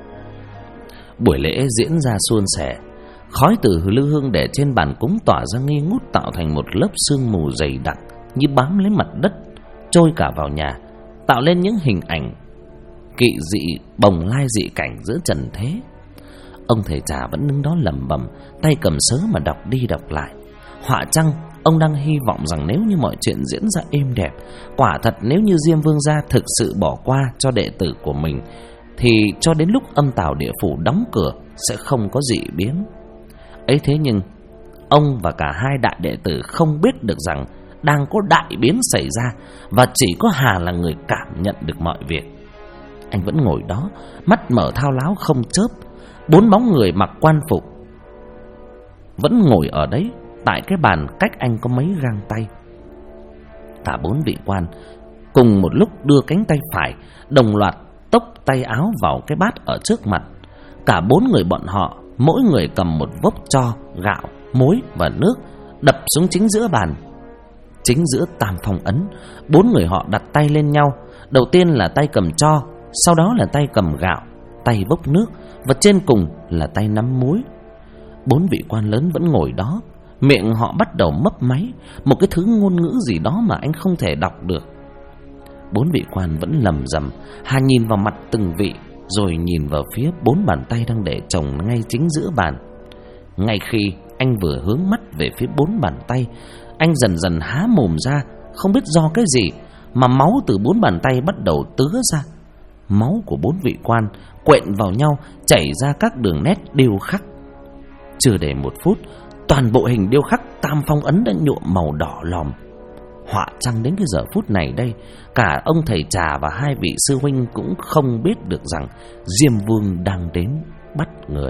Buổi lễ diễn ra suôn sẻ. Khói từ lư hương để trên bàn cúng tỏa ra nghi ngút, tạo thành một lớp sương mù dày đặc như bám lấy mặt đất, trôi cả vào nhà, tạo lên những hình ảnh kỵ dị, bồng lai dị cảnh giữa trần thế. Ông thầy trà vẫn đứng đó lẩm bẩm, tay cầm sớ mà đọc đi đọc lại. Họa chăng ông đang hy vọng rằng nếu như mọi chuyện diễn ra êm đẹp, quả thật nếu như Diêm Vương gia thực sự bỏ qua cho đệ tử của mình, thì cho đến lúc âm tào địa phủ đóng cửa sẽ không có dị biến. Ấy thế nhưng ông và cả hai đại đệ tử không biết được rằng đang có đại biến xảy ra, và chỉ có Hà là người cảm nhận được mọi việc. Anh vẫn ngồi đó, mắt mở thao láo không chớp. 4 bóng người mặc quan phục vẫn ngồi ở đấy, tại cái bàn cách anh có mấy gang tay. Cả 4 vị quan cùng một lúc đưa cánh tay phải đồng loạt tốc tay áo vào cái bát ở trước mặt. Cả 4 người bọn họ mỗi người cầm một vốc tro, gạo, muối và nước, đập xuống chính giữa bàn. Chính giữa tam phong ấn, 4 người họ đặt tay lên nhau. Đầu tiên là tay cầm tro, sau đó là tay cầm gạo, tay vốc nước, và trên cùng là tay nắm muối. 4 vị quan lớn vẫn ngồi đó, miệng họ bắt đầu mấp máy một cái thứ ngôn ngữ gì đó mà anh không thể đọc được. 4 vị quan vẫn lầm rầm. Hà nhìn vào mặt từng vị, rồi nhìn vào phía 4 bàn tay đang để chồng ngay chính giữa bàn. Ngay khi anh vừa hướng mắt về phía 4 bàn tay, anh dần dần há mồm ra, không biết do cái gì mà máu từ 4 bàn tay bắt đầu tứa ra. Máu của 4 vị quan quện vào nhau, chảy ra các đường nét điêu khắc. Chưa đầy 1 phút, toàn bộ hình điêu khắc tam phong ấn đã nhuộm màu đỏ lòm. Họa chăng đến cái giờ phút này đây, cả ông thầy trà và 2 vị sư huynh cũng không biết được rằng Diêm Vương đang đến bắt người.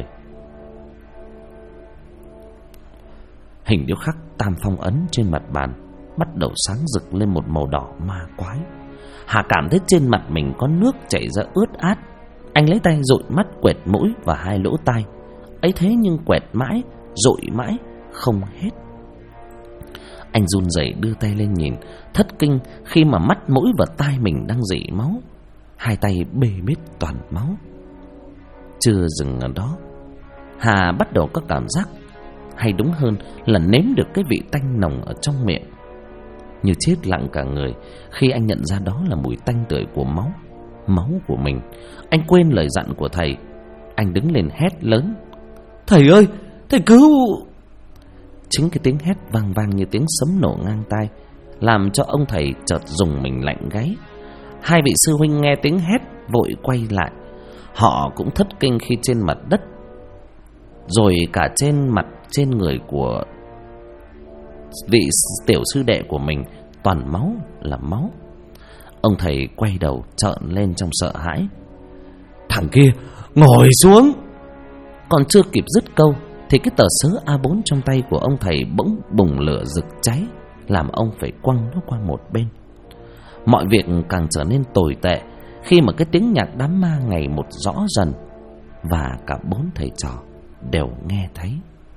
Hình điêu khắc tam phong ấn trên mặt bàn bắt đầu sáng rực lên một màu đỏ ma quái. Hà cảm thấy trên mặt mình có nước chảy ra ướt át. Anh lấy tay dụi mắt, quẹt mũi và 2 lỗ tai. Ấy thế nhưng quẹt mãi, dụi mãi không hết. Anh run rẩy đưa tay lên nhìn, thất kinh khi mà mắt, mũi và tai mình đang rỉ máu. 2 tay bê bết toàn máu. Chưa dừng ở đó, Hà bắt đầu có cảm giác, hay đúng hơn là nếm được cái vị tanh nồng ở trong miệng. Như chết lặng cả người khi anh nhận ra đó là mùi tanh tưởi của máu, máu của mình. Anh quên lời dặn của thầy. Anh đứng lên hét lớn: "Thầy ơi, thầy cứu!" Chính cái tiếng hét vang vang như tiếng sấm nổ ngang tai làm cho ông thầy chợt rùng mình lạnh gáy. 2 vị sư huynh nghe tiếng hét vội quay lại. Họ cũng thất kinh khi trên mặt đất, rồi cả trên mặt trên người của vị tiểu sư đệ của mình toàn máu là máu. Ông thầy quay đầu trợn lên trong sợ hãi: "Thằng kia, ngồi xuống!" Còn chưa kịp dứt câu thì cái tờ sớ A4 trong tay của ông thầy bỗng bùng lửa rực cháy, làm ông phải quăng nó qua một bên. Mọi việc càng trở nên tồi tệ khi mà cái tiếng nhạc đám ma ngày một rõ dần, và cả 4 thầy trò đều nghe thấy.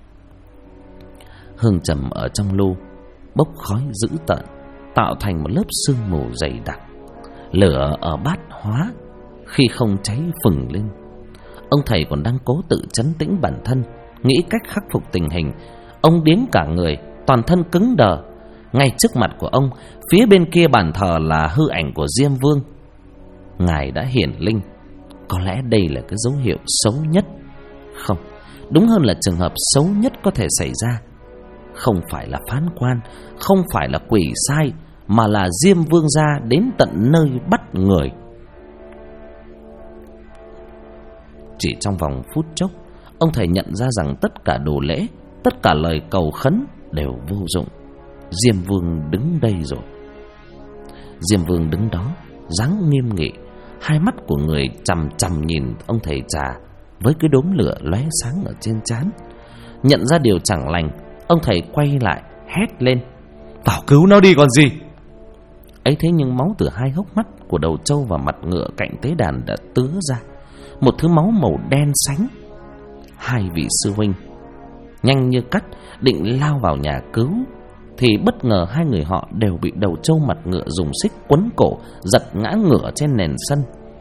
Hương trầm ở trong lu bốc khói dữ tợn, tạo thành một lớp sương mù dày đặc. Lửa ở bát hóa khi không cháy phừng lên. Ông thầy còn đang cố tự trấn tĩnh bản thân, nghĩ cách khắc phục tình hình. Ông điếng cả người, toàn thân cứng đờ. Ngay trước mặt của ông, phía bên kia bàn thờ là hư ảnh của Diêm Vương. Ngài đã hiển linh. Có lẽ đây là cái dấu hiệu xấu nhất, không, đúng hơn là trường hợp xấu nhất có thể xảy ra. Không phải là phán quan, không phải là quỷ sai, mà là Diêm Vương gia đến tận nơi bắt người. Chỉ trong vòng phút chốc, ông thầy nhận ra rằng tất cả đồ lễ, tất cả lời cầu khấn đều vô dụng. Diêm Vương đứng đây rồi. Diêm Vương đứng đó, dáng nghiêm nghị, 2 mắt của người chằm chằm nhìn ông thầy trà với cái đốm lửa lóe sáng ở trên trán. Nhận ra điều chẳng lành, ông thầy quay lại hét lên: "Vào cứu nó đi còn gì!" Ấy thế nhưng máu từ 2 hốc mắt của đầu trâu và mặt ngựa cạnh tế đàn đã tứa ra, một thứ máu màu đen sánh. 2 vị sư huynh nhanh như cắt định lao vào nhà cứu, thì bất ngờ 2 người họ đều bị đầu trâu mặt ngựa dùng xích quấn cổ, giật ngã ngửa trên nền sân.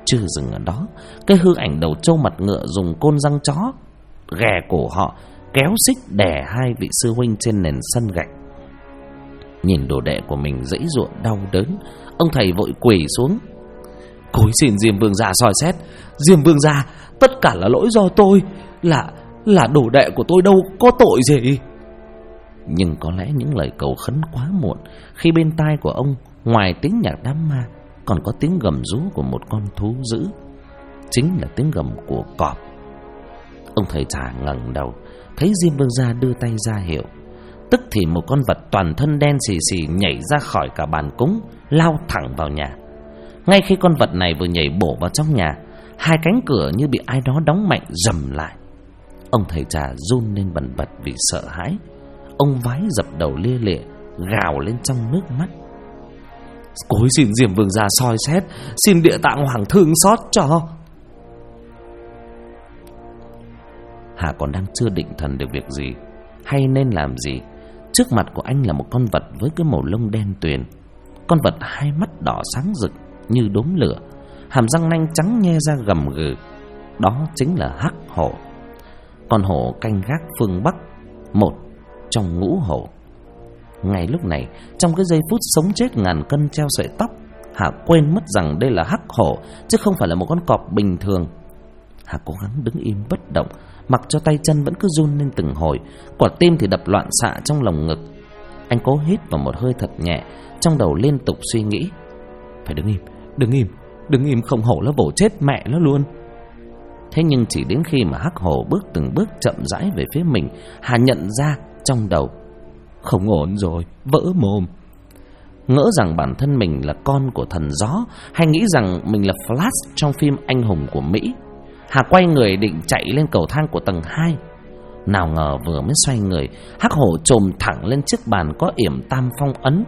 chưa dừng ở đó, cái hư ảnh đầu trâu mặt ngựa dùng côn răng chó ghè cổ họ, kéo xích đè hai vị sư huynh trên nền sân gạch. Nhìn đồ đệ của mình giãy giụa đau đớn, ông thầy vội quỳ xuống: "Cối xin Diêm Vương gia soi xét. Diêm Vương gia, tất cả là lỗi do tôi, là đồ đệ của tôi đâu có tội gì." Nhưng có lẽ những lời cầu khấn quá muộn, khi bên tai của ông ngoài tiếng nhạc đám ma còn có tiếng gầm rú của một con thú dữ, chính là tiếng gầm của cọp. Ông thầy trà ngẩng đầu, thấy Diêm Vương gia đưa tay ra hiệu. Tức thì một con vật toàn thân đen xì xì nhảy ra khỏi cả bàn cúng, lao thẳng vào nhà. Ngay khi con vật này vừa nhảy bổ vào trong nhà, hai cánh cửa như bị ai đó đóng mạnh rầm lại. Ông thầy trà run lên bần bật vì sợ hãi. Ông vái dập đầu lia lịa, gào lên trong nước mắt: "Cối xin Diêm Vương gia soi xét, xin Địa Tạng Hoàng thương xót cho." Hà còn đang chưa định thần được việc gì hay nên làm gì, trước mặt của anh là một con vật với cái màu lông đen tuyền. Con vật hai mắt đỏ sáng rực như đốm lửa, hàm răng nanh trắng nhe ra gầm gừ. Đó chính là hắc hổ, con hổ canh gác phương Bắc, một trong ngũ hổ. Ngay lúc này, trong cái giây phút sống chết ngàn cân treo sợi tóc, Hà quên mất rằng đây là hắc hổ chứ không phải là một con cọp bình thường. Hà cố gắng đứng im bất động, mặc cho tay chân vẫn cứ run lên từng hồi, quả tim thì đập loạn xạ trong lồng ngực. Anh cố hít vào một hơi thật nhẹ, trong đầu liên tục suy nghĩ: phải đứng im, không hổ nó bổ chết mẹ nó luôn. Thế nhưng chỉ đến khi mà hắc hổ bước từng bước chậm rãi về phía mình, Hà nhận ra trong đầu không ổn rồi, vỡ mồm. Ngỡ rằng bản thân mình là con của thần gió, hay nghĩ rằng mình là Flash trong phim anh hùng của Mỹ, Hà quay người định chạy lên cầu thang của tầng 2. Nào ngờ vừa mới xoay người, hắc hổ chồm thẳng lên chiếc bàn có yểm tam phong ấn.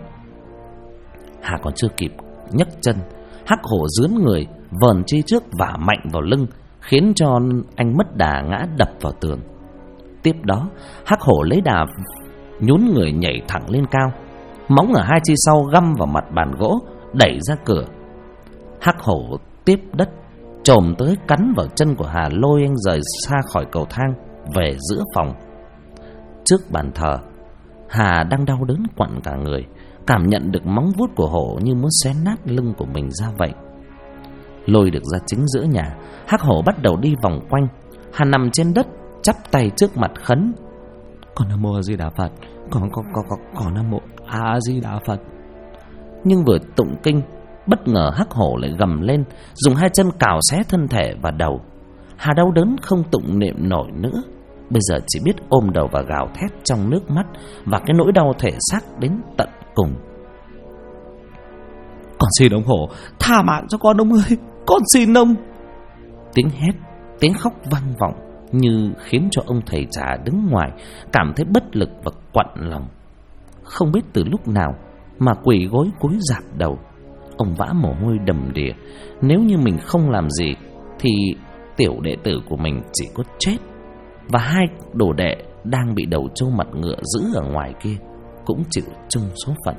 Hà còn chưa kịp nhấc chân, hắc hổ rướn người vờn chi trước vả mạnh vào lưng, khiến cho anh mất đà ngã đập vào tường. Tiếp đó, hắc hổ lấy đà nhún người nhảy thẳng lên cao, móng ở hai chi sau găm vào mặt bàn gỗ, đẩy ra cửa. Hắc hổ tiếp đất chồm tới cắn vào chân của Hà, lôi anh rời xa khỏi cầu thang về giữa phòng. Trước bàn thờ, Hà đang đau đớn quặn cả người, cảm nhận được móng vuốt của hổ như muốn xé nát lưng của mình ra vậy. Lôi được ra chính giữa nhà, hắc hổ bắt đầu đi vòng quanh. Hà nằm trên đất, chắp tay trước mặt khấn: "Con Nam Mô A Di Đà Phật, con Nam Mô A Di Đà Phật." Nhưng vừa tụng kinh, bất ngờ hắc hổ lại gầm lên, dùng hai chân cào xé thân thể và đầu. Hà đau đớn không tụng niệm nổi nữa, bây giờ chỉ biết ôm đầu và gào thét trong nước mắt và cái nỗi đau thể xác đến tận cùng: "Con xin ông hổ tha mạng cho con ông ơi, con xin ông." Tiếng hét, tiếng khóc vang vọng như khiến cho ông thầy trà đứng ngoài cảm thấy bất lực và quặn lòng. Không biết từ lúc nào mà quỳ gối cúi rạp đầu, ông vã mồ hôi đầm đìa. Nếu như mình không làm gì thì tiểu đệ tử của mình chỉ có chết, và hai đồ đệ đang bị đầu trâu mặt ngựa giữ ở ngoài kia cũng chịu chung số phận.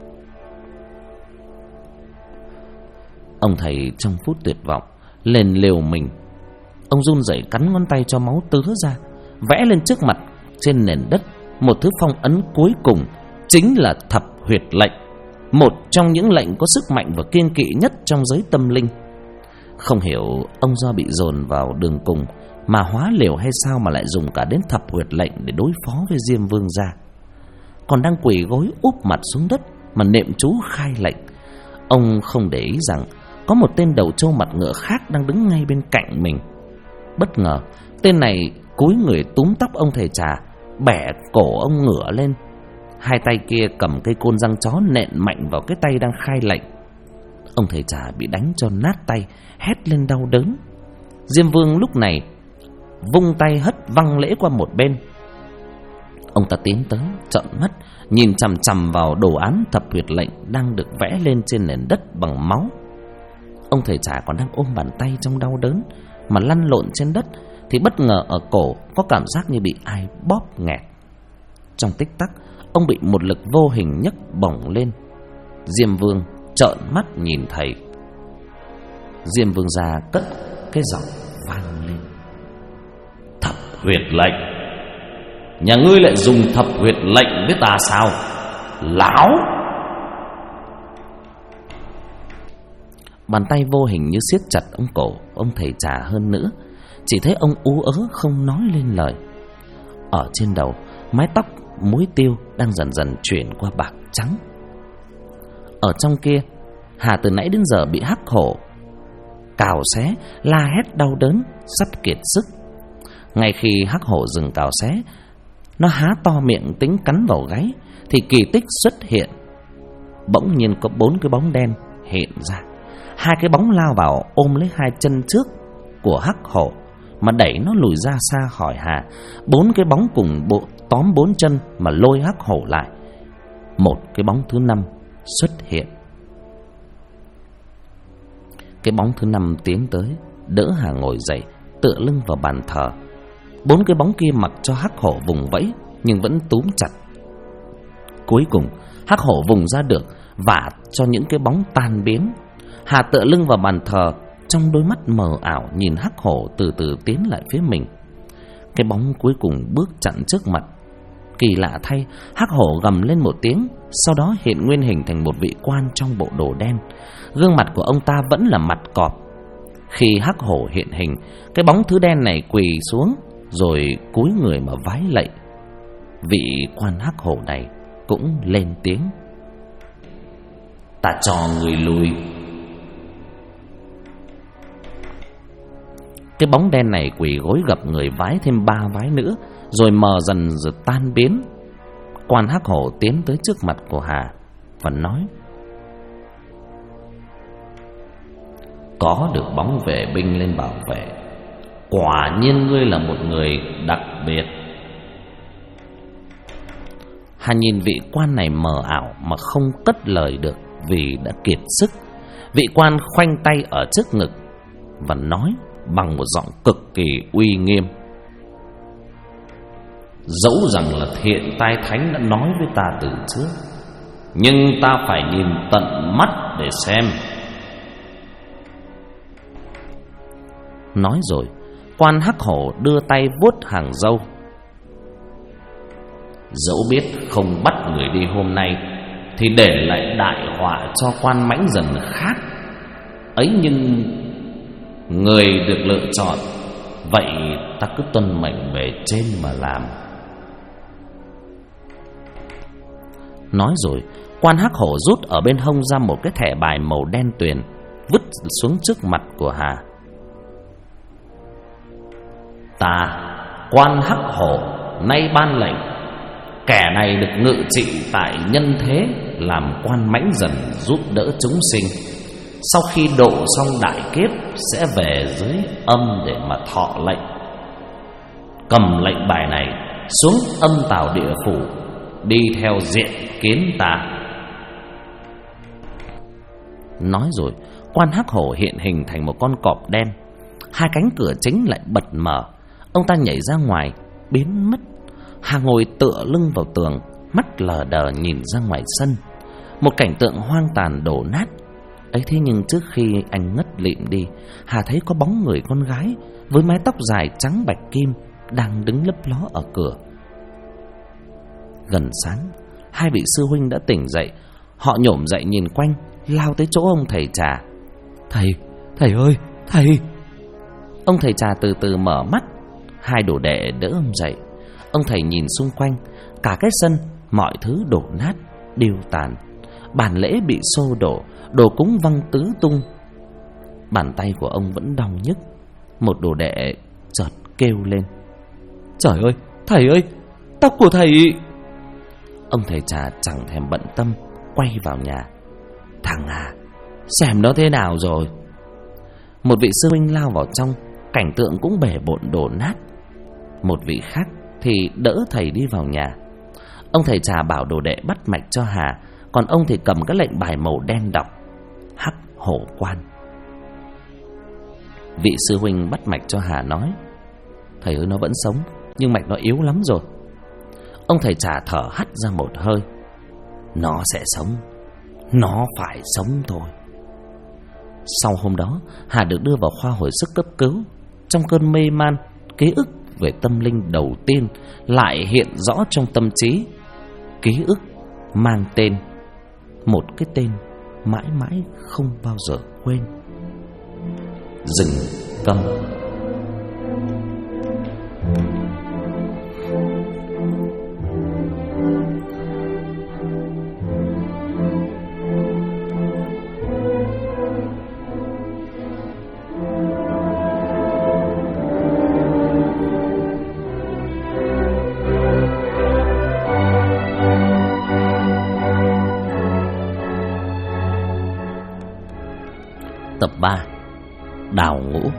Ông thầy trong phút tuyệt vọng lên liều mình. Ông run rẩy cắn ngón tay cho máu tứa ra, vẽ lên trước mặt trên nền đất một thứ phong ấn cuối cùng, chính là thập huyệt lệnh, một trong những lệnh có sức mạnh và kiêng kỵ nhất trong giới tâm linh. Không hiểu ông do bị dồn vào đường cùng mà hóa liều hay sao mà lại dùng cả đến thập huyệt lệnh để đối phó với Diêm Vương gia. Còn đang quỳ gối úp mặt xuống đất mà niệm chú khai lệnh, ông không để ý rằng có một tên đầu trâu mặt ngựa khác đang đứng ngay bên cạnh mình. Bất ngờ, tên này cúi người túm tóc ông thầy trà, bẻ cổ ông ngửa lên. Hai tay kia cầm cây côn răng chó nện mạnh vào cái tay đang khai lệnh. Ông thầy trà bị đánh cho nát tay, hét lên đau đớn. Diêm Vương lúc này vung tay hất văng lễ qua một bên. Ông ta tiến tới, trợn mắt nhìn chằm chằm vào đồ án thập huyệt lệnh đang được vẽ lên trên nền đất bằng máu. Ông thầy trà còn đang ôm bàn tay trong đau đớn mà lăn lộn trên đất, thì bất ngờ ở cổ có cảm giác như bị ai bóp nghẹt. Trong tích tắc, ông bị một lực vô hình nhấc bổng lên. Diêm Vương trợn mắt nhìn thầy. Diêm Vương gia cất cái giọng vang lên: Thập huyệt lệnh. Nhà ngươi lại dùng thập huyệt lệnh với ta sao? Láo! Bàn tay vô hình như siết chặt ông cổ ông thầy trà hơn nữa. Chỉ thấy ông ú ớ không nói lên lời. Ở trên đầu, mái tóc muối tiêu đang dần dần chuyển qua bạc trắng. Ở trong kia, Hà từ nãy đến giờ bị Hắc Hổ cào xé, la hét đau đớn, sắp kiệt sức. Ngay khi Hắc Hổ dừng cào xé, nó há to miệng tính cắn vào gáy, thì kỳ tích xuất hiện. Bỗng nhiên có 4 cái bóng đen hiện ra. 2 cái bóng lao vào ôm lấy 2 chân trước của Hắc Hổ mà đẩy nó lùi ra xa khỏi Hà. 4 cái bóng cùng bộ tóm 4 chân mà lôi Hắc Hổ lại. Một cái bóng thứ 5 xuất hiện. Cái bóng thứ 5 tiến tới, đỡ Hà ngồi dậy, tựa lưng vào bàn thờ. 4 cái bóng kia mặc cho Hắc Hổ vùng vẫy nhưng vẫn túm chặt. Cuối cùng Hắc Hổ vùng ra được, vả cho những cái bóng tan biến. Hà tựa lưng vào bàn thờ, trong đôi mắt mờ ảo nhìn Hắc Hổ từ từ tiến lại phía mình. Cái bóng cuối cùng bước chặn trước mặt. Kỳ lạ thay, Hắc Hổ gầm lên một tiếng, sau đó hiện nguyên hình thành một vị quan trong bộ đồ đen. Gương mặt của ông ta vẫn là mặt cọp. Khi Hắc Hổ hiện hình, cái bóng thứ đen này quỳ xuống rồi cúi người mà vái lạy. Vị quan Hắc Hổ này cũng lên tiếng: Ta cho người lùi. Cái bóng đen này quỳ gối gập người vái thêm 3 vái nữa, rồi mờ dần rồi tan biến. Quan Hắc Hổ tiến tới trước mặt của Hà và nói: Có được bóng vệ binh lên bảo vệ, quả nhiên ngươi là một người đặc biệt. Hà nhìn vị quan này mờ ảo mà không cất lời được vì đã kiệt sức. Vị quan khoanh tay ở trước ngực và nói bằng một giọng cực kỳ uy nghiêm: Dẫu rằng là Thiện Tai Thánh đã nói với ta từ trước, nhưng ta phải nhìn tận mắt để xem. Nói rồi, quan Hắc Hổ đưa tay vuốt hàng râu. Dẫu biết không bắt người đi hôm nay, thì để lại đại họa cho quan Mãnh Dần khác. Ấy nhưng người được lựa chọn, vậy ta cứ tuân mệnh về trên mà làm. Nói rồi, quan Hắc Hổ rút ở bên hông ra một cái thẻ bài màu đen tuyền, vứt xuống trước mặt của Hà. Ta, quan Hắc Hổ, nay ban lệnh, kẻ này được ngự trị tại nhân thế, làm quan Mãnh Dần giúp đỡ chúng sinh. Sau khi độ xong đại kiếp, sẽ về dưới âm để mà thọ lệnh. Cầm lệnh bài này xuống âm tào địa phủ, đi theo diện kiến ta. Nói rồi, quan Hắc Hổ hiện hình thành một con cọp đen. 2 cánh cửa chính lại bật mở. Ông ta nhảy ra ngoài, biến mất. Hà ngồi tựa lưng vào tường, mắt lờ đờ nhìn ra ngoài sân. Một cảnh tượng hoang tàn đổ nát. Ấy thế nhưng trước khi anh ngất lịm đi, Hà thấy có bóng người con gái với mái tóc dài trắng bạch kim đang đứng lấp ló ở cửa. Gần sáng, 2 vị sư huynh đã tỉnh dậy. Họ nhổm dậy nhìn quanh, lao tới chỗ ông thầy trà. Thầy ơi, thầy! Ông thầy trà từ từ mở mắt. 2 đồ đệ đỡ ông dậy. Ông thầy nhìn xung quanh, cả cái sân mọi thứ đổ nát, điêu tàn. Bàn lễ bị xô đổ, đồ cúng văng tứ tung. Bàn tay của ông vẫn đau nhức. Một đồ đệ chợt kêu lên: Trời ơi, thầy ơi, tóc của thầy! Ông thầy trà chẳng thèm bận tâm, quay vào nhà. Thằng à, xem nó thế nào rồi? Một vị sư huynh lao vào trong, cảnh tượng cũng bể bộn đổ nát. Một vị khác thì đỡ thầy đi vào nhà. Ông thầy trà bảo đồ đệ bắt mạch cho Hà, còn ông thì cầm cái lệnh bài màu đen đọc: Hắc Hổ quan. Vị sư huynh bắt mạch cho Hà nói: Thầy ơi, nó vẫn sống, nhưng mạch nó yếu lắm rồi. Ông thầy trà thở hắt ra một hơi: Nó sẽ sống, nó phải sống thôi. Sau hôm đó, Hà được đưa vào khoa hồi sức cấp cứu. Trong cơn mê man, ký ức về tâm linh đầu tiên lại hiện rõ trong tâm trí. Ký ức mang tên, một cái tên mãi mãi không bao giờ quên: Rừng Câm. Tập 3: Đào ngũ.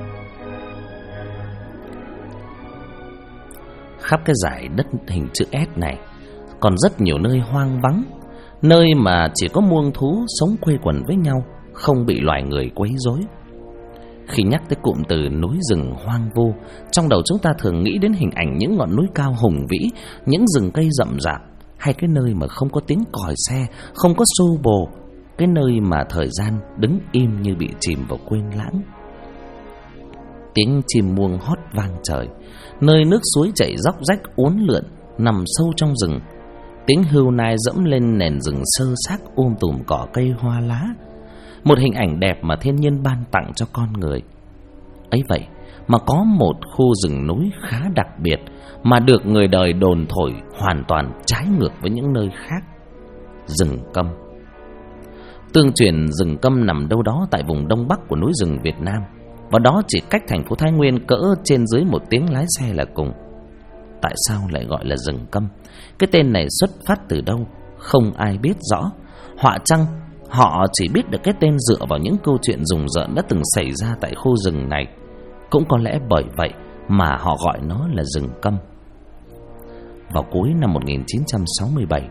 Khắp cái dải đất hình chữ S này còn rất nhiều nơi hoang vắng, nơi mà chỉ có muông thú sống quây quần với nhau, không bị loài người quấy rối. Khi nhắc tới cụm từ núi rừng hoang vu, trong đầu chúng ta thường nghĩ đến hình ảnh những ngọn núi cao hùng vĩ, những rừng cây rậm rạp, hay cái nơi mà không có tiếng còi xe, không có xô bồ, cái nơi mà thời gian đứng im như bị chìm vào quên lãng. Tiếng chim muông hót vang trời, nơi nước suối chảy róc rách uốn lượn nằm sâu trong rừng. Tiếng hươu nai dẫm lên nền rừng sơ xác tùm cỏ cây hoa lá, một hình ảnh đẹp mà thiên nhiên ban tặng cho con người. Ấy vậy mà có một khu rừng núi khá đặc biệt mà được người đời đồn thổi hoàn toàn trái ngược với những nơi khác: Rừng Câm. Tương truyền rừng Câm nằm đâu đó tại vùng đông bắc của núi rừng Việt Nam, và đó chỉ cách thành phố Thái Nguyên cỡ trên dưới 1 tiếng lái xe là cùng. Tại sao lại gọi là rừng Câm? Cái tên này xuất phát từ đâu không ai biết rõ. Họa chăng họ chỉ biết được cái tên dựa vào những câu chuyện rùng rợn đã từng xảy ra tại khu rừng này. Cũng có lẽ bởi vậy mà họ gọi nó là rừng Câm. Vào cuối năm 1967,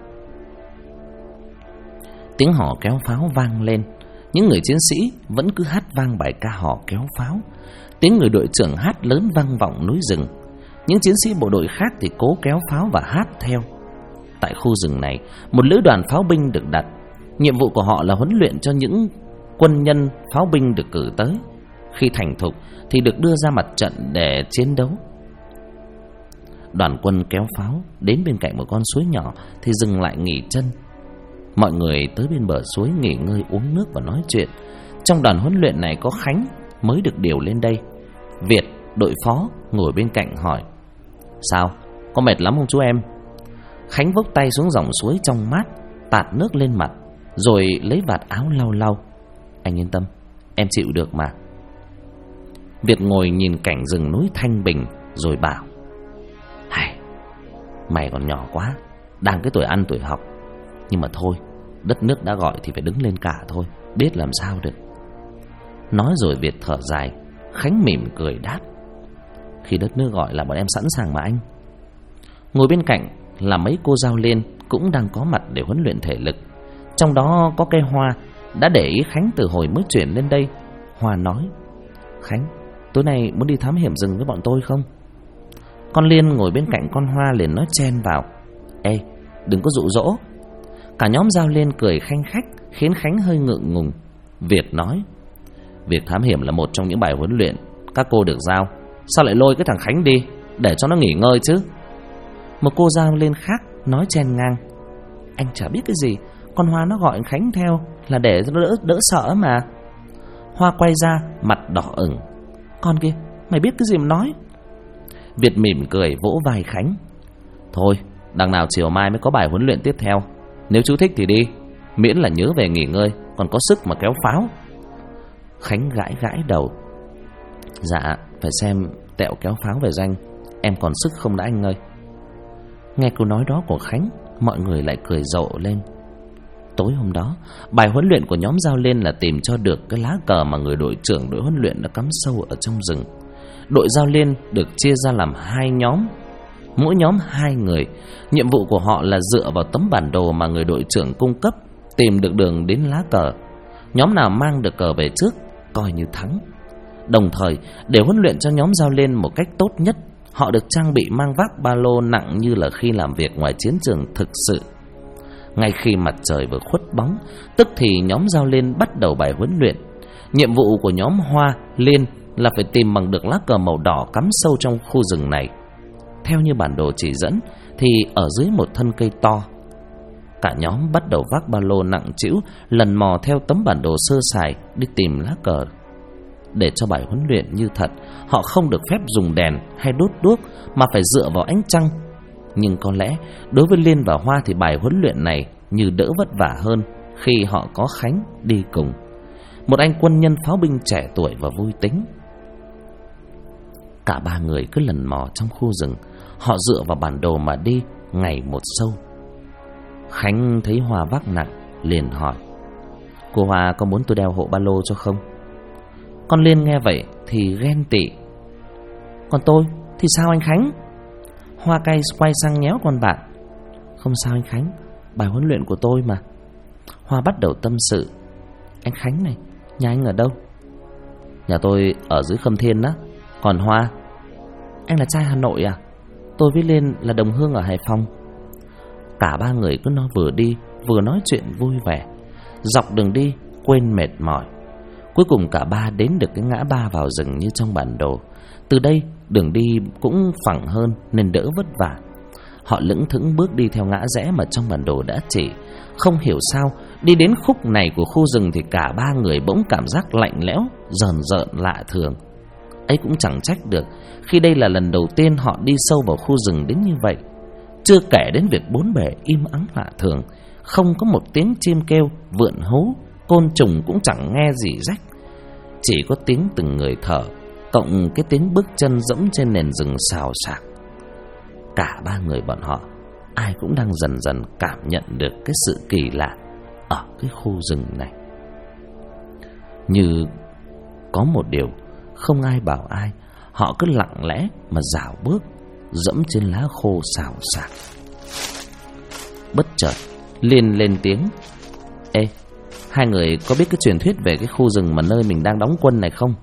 tiếng hò kéo pháo vang lên. Những người chiến sĩ vẫn cứ hát vang bài ca hò kéo pháo. Tiếng người đội trưởng hát lớn vang vọng núi rừng. Những chiến sĩ bộ đội khác thì cố kéo pháo và hát theo. Tại khu rừng này, một lữ đoàn pháo binh được đặt. Nhiệm vụ của họ là huấn luyện cho những quân nhân pháo binh được cử tới. Khi thành thục thì được đưa ra mặt trận để chiến đấu. Đoàn quân kéo pháo đến bên cạnh một con suối nhỏ thì dừng lại nghỉ chân. Mọi người tới bên bờ suối nghỉ ngơi, uống nước và nói chuyện. Trong đoàn huấn luyện này có Khánh mới được điều lên đây. Việt, đội phó, ngồi bên cạnh hỏi: Sao, có mệt lắm không chú em? Khánh vốc tay xuống dòng suối trong mát, tạt nước lên mặt, rồi lấy vạt áo lau lau. Anh yên tâm, em chịu được mà. Việt ngồi nhìn cảnh rừng núi thanh bình rồi bảo: Hài, mày còn nhỏ quá, đang cái tuổi ăn tuổi học. Nhưng mà thôi, đất nước đã gọi thì phải đứng lên cả thôi, biết làm sao được. Nói rồi Việt thở dài. Khánh mỉm cười đáp: Khi đất nước gọi là bọn em sẵn sàng mà anh. Ngồi bên cạnh là mấy cô giáo liên cũng đang có mặt để huấn luyện thể lực. Trong đó có cây Hoa đã để ý Khánh từ hồi mới chuyển lên đây. Hoa nói: Khánh, tối nay muốn đi thám hiểm rừng với bọn tôi không? Con Liên ngồi bên cạnh con Hoa liền nói chen vào: Ê, đừng có dụ dỗ. Cả nhóm giao liên cười khanh khách, khiến Khánh hơi ngượng ngùng. Việt nói: Việc thám hiểm là một trong những bài huấn luyện các cô được giao, sao lại lôi cái thằng Khánh đi, để cho nó nghỉ ngơi chứ? Một cô giao liên khác nói chen ngang: Anh chả biết cái gì, con Hoa nó gọi Khánh theo là để nó đỡ sợ mà. Hoa quay ra mặt đỏ ửng: Con kia, mày biết cái gì mà nói? Việt mỉm cười vỗ vai Khánh: Thôi, đằng nào chiều mai mới có bài huấn luyện tiếp theo. Nếu chú thích thì đi, miễn là nhớ về nghỉ ngơi, còn có sức mà kéo pháo. Khánh gãi gãi đầu: Dạ, phải xem tẹo kéo pháo về danh, em còn sức không đã anh ơi. Nghe câu nói đó của Khánh, mọi người lại cười rộ lên. Tối hôm đó, bài huấn luyện của nhóm giao liên là tìm cho được cái lá cờ mà người đội trưởng đội huấn luyện đã cắm sâu ở trong rừng. Đội giao liên được chia ra làm 2 nhóm, mỗi nhóm 2 người. Nhiệm vụ của họ là dựa vào tấm bản đồ mà người đội trưởng cung cấp, tìm được đường đến lá cờ. Nhóm nào mang được cờ về trước coi như thắng. Đồng thời, để huấn luyện cho nhóm giao liên một cách tốt nhất, họ được trang bị mang vác ba lô nặng như là khi làm việc ngoài chiến trường thực sự. Ngay khi mặt trời vừa khuất bóng, tức thì nhóm giao liên bắt đầu bài huấn luyện. Nhiệm vụ của nhóm Hoa, Liên là phải tìm bằng được lá cờ màu đỏ cắm sâu trong khu rừng này. Theo như bản đồ chỉ dẫn thì ở dưới một thân cây to. Cả nhóm bắt đầu vác ba lô nặng trĩu, lần mò theo tấm bản đồ sơ sài đi tìm lá cờ. Để cho bài huấn luyện như thật, họ không được phép dùng đèn hay đốt đuốc mà phải dựa vào ánh trăng. Nhưng có lẽ đối với Liên và Hoa thì bài huấn luyện này như đỡ vất vả hơn khi họ có Khánh đi cùng, một anh quân nhân pháo binh trẻ tuổi và vui tính. Cả ba người cứ lần mò trong khu rừng, họ dựa vào bản đồ mà đi, ngày một sâu. Khánh thấy Hoa vác nặng, liền hỏi: "Cô Hoa có muốn tôi đeo hộ ba lô cho không?" Con Liên nghe vậy thì ghen tị: "Còn tôi thì sao anh Khánh?" Hoa cay quay sang nhéo con bạn: "Không sao anh Khánh, bài huấn luyện của tôi mà." Hoa bắt đầu tâm sự: "Anh Khánh này, nhà anh ở đâu?" "Nhà tôi ở dưới Khâm Thiên đó. Còn Hoa?" "Anh là trai Hà Nội à? Tôi với Liên là đồng hương ở Hải Phòng." Cả ba người cứ vừa đi vừa nói chuyện vui vẻ. Dọc đường đi quên mệt mỏi. Cuối cùng cả ba đến được cái ngã ba vào rừng như trong bản đồ. Từ đây đường đi cũng phẳng hơn nên đỡ vất vả. Họ lững thững bước đi theo ngã rẽ mà trong bản đồ đã chỉ. Không hiểu sao đi đến khúc này của khu rừng thì cả ba người bỗng cảm giác lạnh lẽo, rờn rợn lạ thường. Ấy cũng chẳng trách được, khi đây là lần đầu tiên họ đi sâu vào khu rừng đến như vậy. Chưa kể đến việc bốn bề im ắng lạ thường, không có một tiếng chim kêu, vượn hú, côn trùng cũng chẳng nghe gì rách. Chỉ có tiếng từng người thở, cộng cái tiếng bước chân dẫm trên nền rừng xào xạc. Cả ba người bọn họ, ai cũng đang dần dần cảm nhận được cái sự kỳ lạ ở cái khu rừng này. Như có một điều không ai bảo ai, họ cứ lặng lẽ mà dạo bước, dẫm trên lá khô xào xạc. Bất chợt Liên lên tiếng: "Ê, hai người có biết cái truyền thuyết về cái khu rừng mà nơi mình đang đóng quân này không?"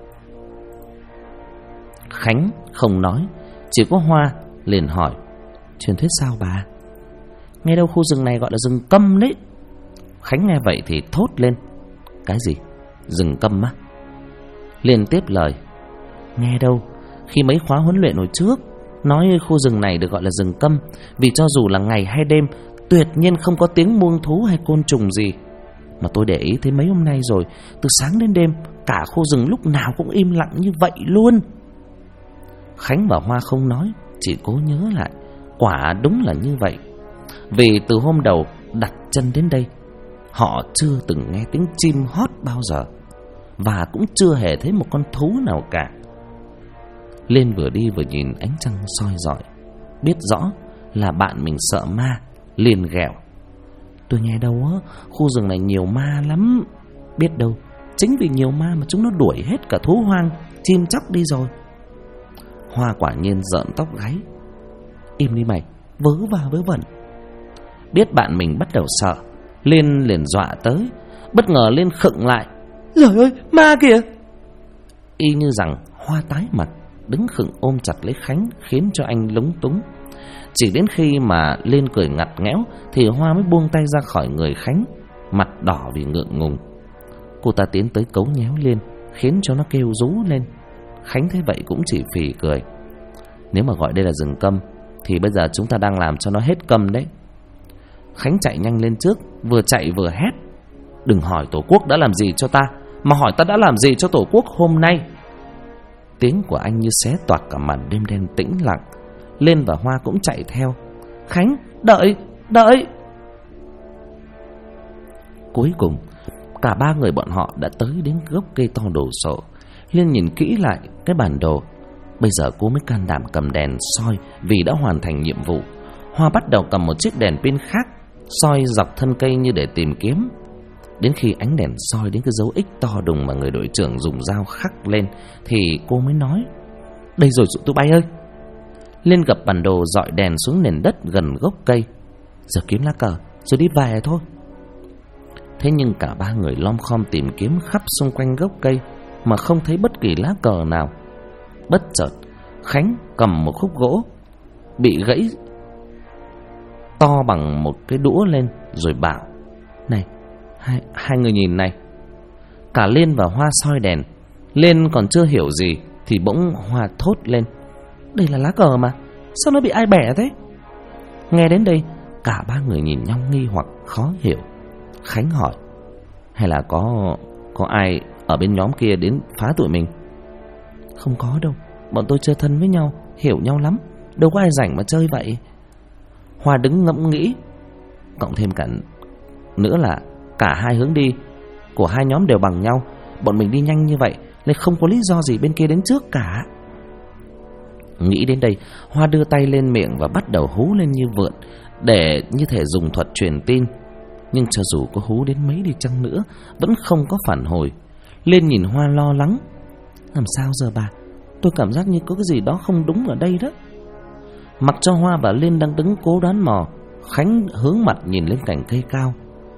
Khánh không nói, chỉ có Hoa liền hỏi: "Truyền thuyết sao bà?" "Nghe đâu khu rừng này gọi là rừng Câm đấy." Khánh nghe vậy thì thốt lên: "Cái gì? Rừng Câm á?" Liên tiếp lời: "Nghe đâu, khi mấy khóa huấn luyện hồi trước nói khu rừng này được gọi là rừng Câm vì cho dù là ngày hay đêm tuyệt nhiên không có tiếng muông thú hay côn trùng gì. Mà tôi để ý thấy mấy hôm nay rồi, từ sáng đến đêm cả khu rừng lúc nào cũng im lặng như vậy luôn." Khánh và Hoa không nói, chỉ cố nhớ lại. Quả đúng là như vậy. Vì từ hôm đầu đặt chân đến đây, họ chưa từng nghe tiếng chim hót bao giờ, và cũng chưa hề thấy một con thú nào cả. Liên vừa đi vừa nhìn ánh trăng soi rọi, biết rõ là bạn mình sợ ma, liền ghẹo: "Tôi nghe đâu á, khu rừng này nhiều ma lắm. Biết đâu chính vì nhiều ma mà chúng nó đuổi hết cả thú hoang, chim chóc đi rồi." Hoa quả nhiên rợn tóc gáy: "Im đi mày, vớ va vớ vẩn." Biết bạn mình bắt đầu sợ, Liên liền dọa tới. Bất ngờ Liên khựng lại: "Trời ơi, ma kìa!" Y như rằng Hoa tái mặt, đứng khựng ôm chặt lấy Khánh, khiến cho anh lúng túng. Chỉ đến khi mà Liên cười ngặt nghẽo thì Hoa mới buông tay ra khỏi người Khánh, mặt đỏ vì ngượng ngùng. Cô ta tiến tới cấu nhéo Liên, khiến cho nó kêu rú lên. Khánh thấy vậy cũng chỉ phì cười: "Nếu mà gọi đây là rừng Câm thì bây giờ chúng ta đang làm cho nó hết câm đấy." Khánh chạy nhanh lên trước, vừa chạy vừa hét: "Đừng hỏi Tổ quốc đã làm gì cho ta, mà hỏi ta đã làm gì cho Tổ quốc hôm nay." Tiếng của anh như xé toạc cả màn đêm đen tĩnh lặng. Liên và Hoa cũng chạy theo: "Khánh, đợi, đợi!" Cuối cùng cả ba người bọn họ đã tới đến gốc cây to đồ sộ. Liên nhìn kỹ lại cái bản đồ. Bây giờ cô mới can đảm cầm đèn soi vì đã hoàn thành nhiệm vụ. Hoa bắt đầu cầm một chiếc đèn pin khác, soi dọc thân cây như để tìm kiếm. Đến khi ánh đèn soi đến cái dấu X to đùng mà người đội trưởng dùng dao khắc lên thì cô mới nói: "Đây rồi tụi bay ơi!" Liên gập bản đồ dọi đèn xuống nền đất gần gốc cây: "Giờ kiếm lá cờ rồi đi về thôi." Thế nhưng cả ba người lom khom tìm kiếm khắp xung quanh gốc cây mà không thấy bất kỳ lá cờ nào. Bất chợt Khánh cầm một khúc gỗ bị gãy to bằng một cái đũa lên rồi bảo: "Này, hai người nhìn này." Cả Liên và Hoa soi đèn. Liên còn chưa hiểu gì thì bỗng Hoa thốt lên: đây là lá cờ mà, sao nó bị ai bẻ thế? Nghe đến đây, cả ba người nhìn nhau nghi hoặc khó hiểu. Khánh hỏi: hay là có ai ở bên nhóm kia đến phá tụi mình? Không có đâu, bọn tôi chơi thân với nhau, hiểu nhau lắm, đâu có ai rảnh mà chơi vậy. Hoa đứng ngẫm nghĩ. Cộng thêm cả nữa là cả hai hướng đi của hai nhóm đều bằng nhau, bọn mình đi nhanh như vậy nên không có lý do gì bên kia đến trước cả. Nghĩ đến đây, Hoa đưa tay lên miệng và bắt đầu hú lên như vượn, để như thể dùng thuật truyền tin. Nhưng cho dù có hú đến mấy đi chăng nữa, vẫn không có phản hồi. Liên nhìn Hoa lo lắng: làm sao giờ bà? Tôi cảm giác như có cái gì đó không đúng ở đây đó. Mặc cho Hoa và Liên đang đứng cố đoán mò, Khánh hướng mặt nhìn lên cành cây cao.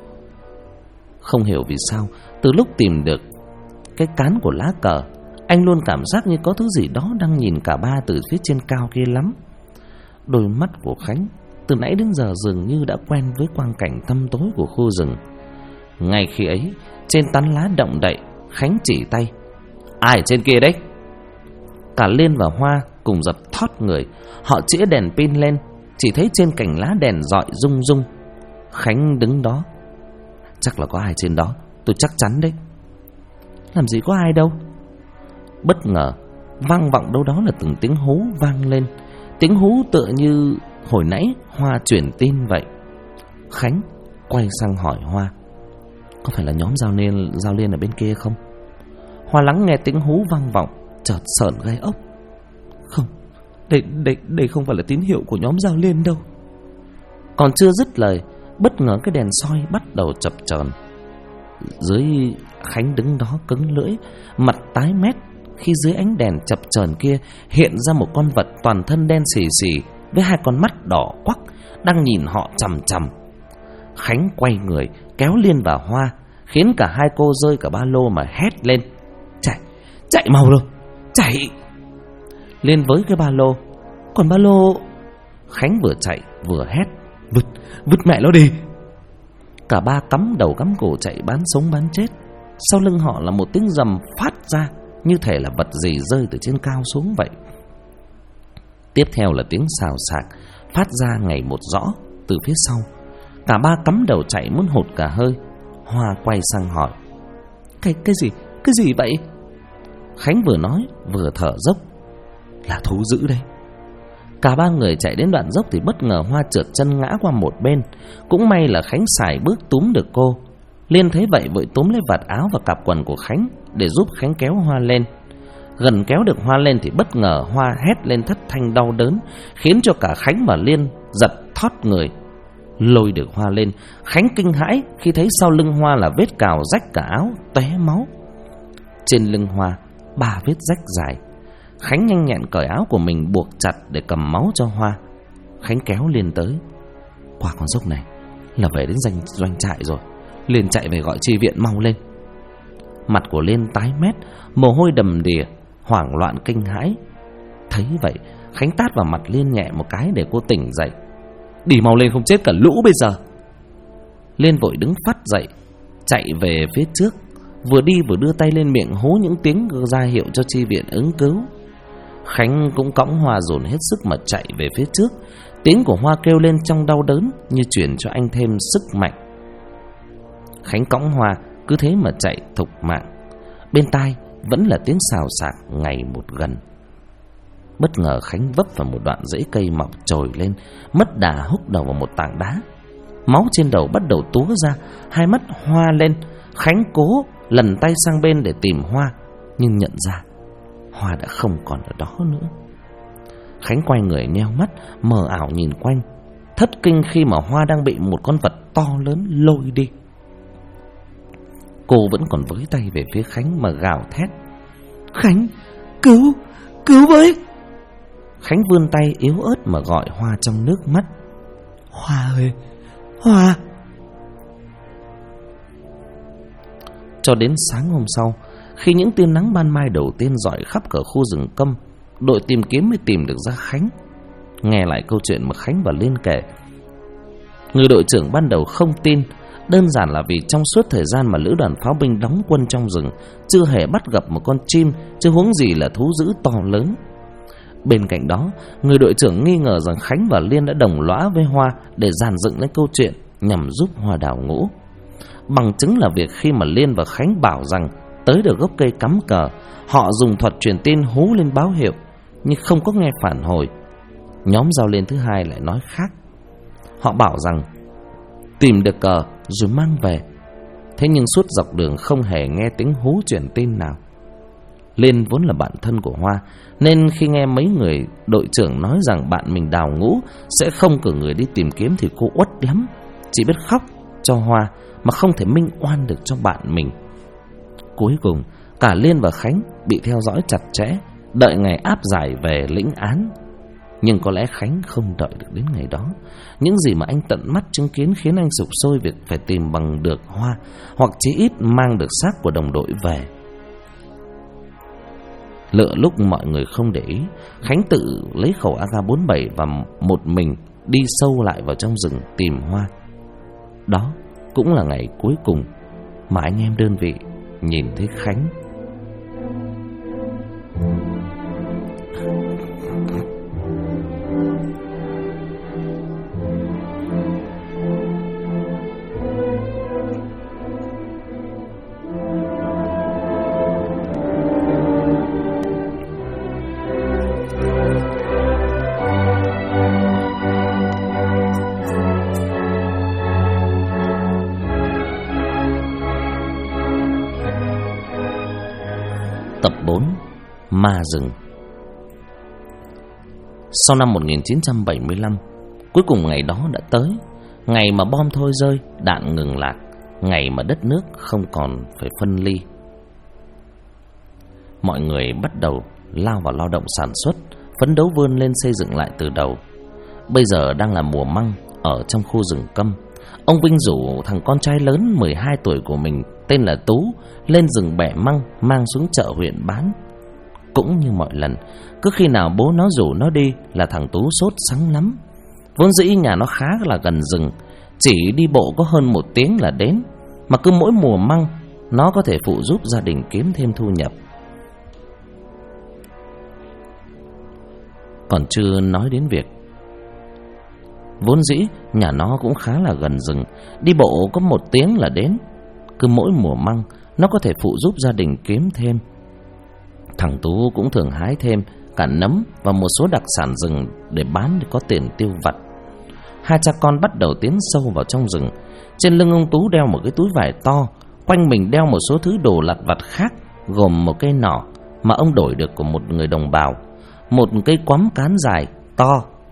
Không hiểu vì sao, từ lúc tìm được cái cán của lá cờ, anh luôn cảm giác như có thứ gì đó đang nhìn cả ba từ phía trên cao kia lắm. Đôi mắt của Khánh từ nãy đến giờ dường như đã quen với quang cảnh tăm tối của khu rừng. Ngay khi ấy, trên tán lá động đậy, Khánh chỉ tay: ai ở trên kia đấy? Cả Liên và Hoa cùng giật thót người. Họ chĩa đèn pin lên, chỉ thấy trên cành lá đèn rọi rung rung. Khánh đứng đó: chắc là có ai trên đó, tôi chắc chắn đấy. Làm gì có ai đâu. Bất ngờ vang vọng đâu đó là từng tiếng hú vang lên. Tiếng hú tựa như hồi nãy Hoa truyền tin vậy. Khánh quay sang hỏi Hoa: có phải là nhóm Giao Liên ở bên kia không? Hoa lắng nghe tiếng hú vang vọng, chợt sởn gai ốc. Không, đây không phải là tín hiệu của nhóm Giao Liên đâu. Còn chưa dứt lời, bất ngờ cái đèn soi bắt đầu chập chờn. Dưới Khánh đứng đó cứng lưỡi, mặt tái mét, khi dưới ánh đèn chập chờn kia hiện ra một con vật toàn thân đen xì xì với hai con mắt đỏ quắc đang nhìn họ chằm chằm. Khánh quay người kéo Liên và Hoa, khiến cả hai cô rơi cả ba lô mà hét lên: chạy mau đâu, chạy! Liên với cái ba lô: còn ba lô? Khánh vừa chạy vừa hét: vứt mẹ nó đi! Cả ba cắm đầu cắm cổ chạy bán sống bán chết. Sau lưng họ là một tiếng rầm phát ra, như thể là vật gì rơi từ trên cao xuống vậy. Tiếp theo là tiếng xào xạc phát ra ngày một rõ từ phía sau. Cả ba cắm đầu chạy muốn hụt cả hơi. Hoa quay sang hỏi: Cái gì vậy? Khánh vừa nói vừa thở dốc: là thú dữ đây. Cả ba người chạy đến đoạn dốc thì bất ngờ Hoa trượt chân ngã qua một bên. Cũng may là Khánh xài bước túm được cô. Liên thấy vậy vội túm lấy vạt áo và cặp quần của Khánh để giúp Khánh kéo Hoa lên. Gần kéo được Hoa lên thì bất ngờ Hoa hét lên thất thanh đau đớn, khiến cho cả Khánh và Liên giật thót người. Lôi được Hoa lên, Khánh kinh hãi khi thấy sau lưng Hoa là vết cào rách cả áo, tóe máu. Trên lưng Hoa 3 vết rách dài. Khánh nhanh nhẹn cởi áo của mình buộc chặt để cầm máu cho Hoa. Khánh kéo Liên tới: qua con dốc này là về đến doanh trại rồi, Liên chạy về gọi chi viện mau lên. Mặt của Liên tái mét, mồ hôi đầm đìa, hoảng loạn kinh hãi. Thấy vậy, Khánh tát vào mặt Liên nhẹ một cái để cô tỉnh dậy: đi mau lên không chết cả lũ bây giờ. Liên vội đứng phắt dậy, chạy về phía trước, vừa đi vừa đưa tay lên miệng hú những tiếng ra hiệu cho chi viện ứng cứu. Khánh cũng cõng Hoa dồn hết sức mà chạy về phía trước. Tiếng của Hoa kêu lên trong đau đớn như truyền cho anh thêm sức mạnh. Khánh cõng Hoa cứ thế mà chạy thục mạng. Bên tai vẫn là tiếng xào xạc ngày một gần. Bất ngờ Khánh vấp vào một đoạn rễ cây mọc trồi lên, mất đà húc đầu vào một tảng đá. Máu trên đầu bắt đầu túa ra, hai mắt Hoa lên. Khánh cố lần tay sang bên để tìm Hoa, nhưng nhận ra Hoa đã không còn ở đó nữa. Khánh quay người nheo mắt, mờ ảo nhìn quanh, thất kinh khi mà Hoa đang bị một con vật to lớn lôi đi. Cô vẫn còn với tay về phía Khánh mà gào thét: Khánh, cứu với! Khánh vươn tay yếu ớt mà gọi Hoa trong nước mắt: Hoa ơi, Hoa! Cho đến sáng hôm sau, khi những tia nắng ban mai đầu tiên rọi khắp cả khu rừng câm, đội tìm kiếm mới tìm được ra Khánh. Nghe lại câu chuyện mà Khánh và Liên kể, người đội trưởng ban đầu không tin. Đơn giản là vì trong suốt thời gian mà lữ đoàn pháo binh đóng quân trong rừng, chưa hề bắt gặp một con chim, chứ huống gì là thú dữ to lớn. Bên cạnh đó, người đội trưởng nghi ngờ rằng Khánh và Liên đã đồng lõa với Hoa để dàn dựng lên câu chuyện nhằm giúp Hoa đào ngũ. Bằng chứng là việc khi mà Liên và Khánh bảo rằng tới được gốc cây cắm cờ, họ dùng thuật truyền tin hú lên báo hiệu, nhưng không có nghe phản hồi. Nhóm Giao Liên thứ hai lại nói khác. Họ bảo rằng tìm được cờ rồi mang về. Thế nhưng suốt dọc đường không hề nghe tiếng hú truyền tin nào. Liên vốn là bạn thân của Hoa, nên khi nghe mấy người đội trưởng nói rằng bạn mình đào ngũ sẽ không cử người đi tìm kiếm thì cô uất lắm, chỉ biết khóc cho Hoa mà không thể minh oan được cho bạn mình. Cuối cùng cả Liên và Khánh bị theo dõi chặt chẽ, đợi ngày áp giải về lĩnh án. Nhưng có lẽ Khánh không đợi được đến ngày đó. Những gì mà anh tận mắt chứng kiến khiến anh sục sôi việc phải tìm bằng được Hoa, hoặc chí ít mang được xác của đồng đội về. Lựa lúc mọi người không để ý, Khánh tự lấy khẩu AK-47 và một mình đi sâu lại vào trong rừng tìm Hoa. Đó cũng là ngày cuối cùng mà anh em đơn vị nhìn thấy Khánh. Tập 4. Ma rừng. Sau năm 1975, cuối cùng ngày đó đã tới. Ngày mà bom thôi rơi, đạn ngừng lạc. Ngày mà đất nước không còn phải phân ly. Mọi người bắt đầu lao vào lao động sản xuất, phấn đấu vươn lên xây dựng lại từ đầu. Bây giờ đang là mùa măng ở trong khu rừng Câm. Ông Vinh rủ thằng con trai lớn 12 tuổi của mình tên là Tú lên rừng bẻ măng mang xuống chợ huyện bán. Cũng như mọi lần, cứ khi nào bố nó rủ nó đi là thằng Tú sốt sắng lắm. Vốn dĩ nhà nó khá là gần rừng, chỉ đi bộ có hơn 1 tiếng là đến. Mà cứ mỗi mùa măng, nó có thể phụ giúp gia đình kiếm thêm thu nhập. Còn chưa nói đến việc vốn dĩ nhà nó cũng khá là gần rừng, đi bộ có 1 tiếng là đến. Cứ mỗi mùa măng, nó có thể phụ giúp gia đình kiếm thêm. Thằng Tú cũng thường hái thêm cả nấm và một số đặc sản rừng để bán để có tiền tiêu vặt. Hai cha con bắt đầu tiến sâu vào trong rừng. Trên lưng ông Tú đeo một cái túi vải to, quanh mình đeo một số thứ đồ lặt vặt khác, gồm một cây nỏ mà ông đổi được của một người đồng bào, một cây quắm cán dài to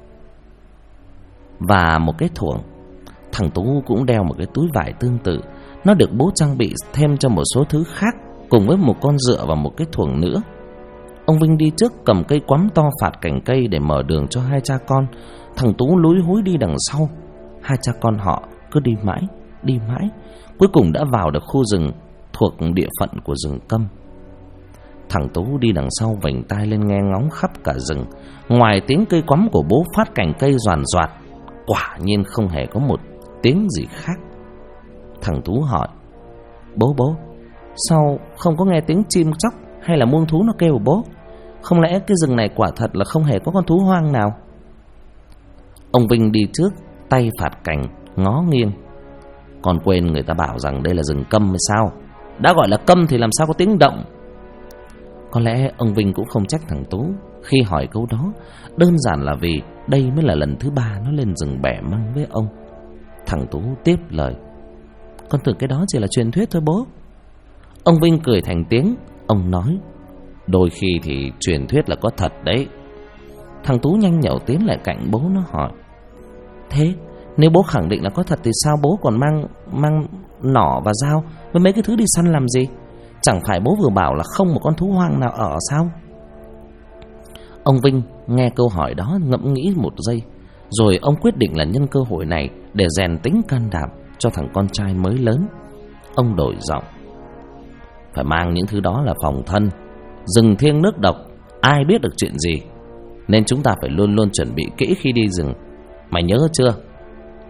và một cái thuổng. Thằng Tú cũng đeo một cái túi vải tương tự. Nó được bố trang bị thêm cho một số thứ khác, cùng với một con dựa và một cái thuổng nữa. Ông Vinh đi trước cầm cây quắm to phạt cành cây để mở đường cho hai cha con. Thằng Tú lúi húi đi đằng sau. Hai cha con họ cứ đi mãi, cuối cùng đã vào được khu rừng thuộc địa phận của rừng Câm. Thằng Tú đi đằng sau vểnh tai lên nghe ngóng khắp cả rừng. Ngoài tiếng cây quắm của bố phát cành cây doàn doạt, quả nhiên không hề có một tiếng gì khác. Thằng Tú hỏi: Bố, sao không có nghe tiếng chim chóc hay là muông thú nó kêu bố? Không lẽ cái rừng này quả thật là không hề có con thú hoang nào? Ông Vinh đi trước, tay phạt cành, ngó nghiêng. Còn quên người ta bảo rằng đây là rừng Câm hay sao? Đã gọi là Câm thì làm sao có tiếng động? Có lẽ ông Vinh cũng không trách thằng Tú khi hỏi câu đó, đơn giản là vì đây mới là lần thứ 3 nó lên rừng bẻ măng với ông. Thằng Tú tiếp lời: Con tưởng cái đó chỉ là truyền thuyết thôi bố. Ông Vinh cười thành tiếng. Ông nói: Đôi khi thì truyền thuyết là có thật đấy. Thằng Tú nhanh nhẩu tiến lại cạnh bố, nó hỏi: Thế nếu bố khẳng định là có thật thì sao bố còn mang nỏ và dao với mấy cái thứ đi săn làm gì? Chẳng phải bố vừa bảo là không một con thú hoang nào ở sao? Ông Vinh nghe câu hỏi đó ngẫm nghĩ một giây, rồi ông quyết định là nhân cơ hội này để rèn tính can đảm cho thằng con trai mới lớn. Ông đổi giọng: Phải mang những thứ đó là phòng thân. Rừng thiêng nước độc, ai biết được chuyện gì, nên chúng ta phải luôn luôn chuẩn bị kỹ khi đi rừng. Mày nhớ chưa?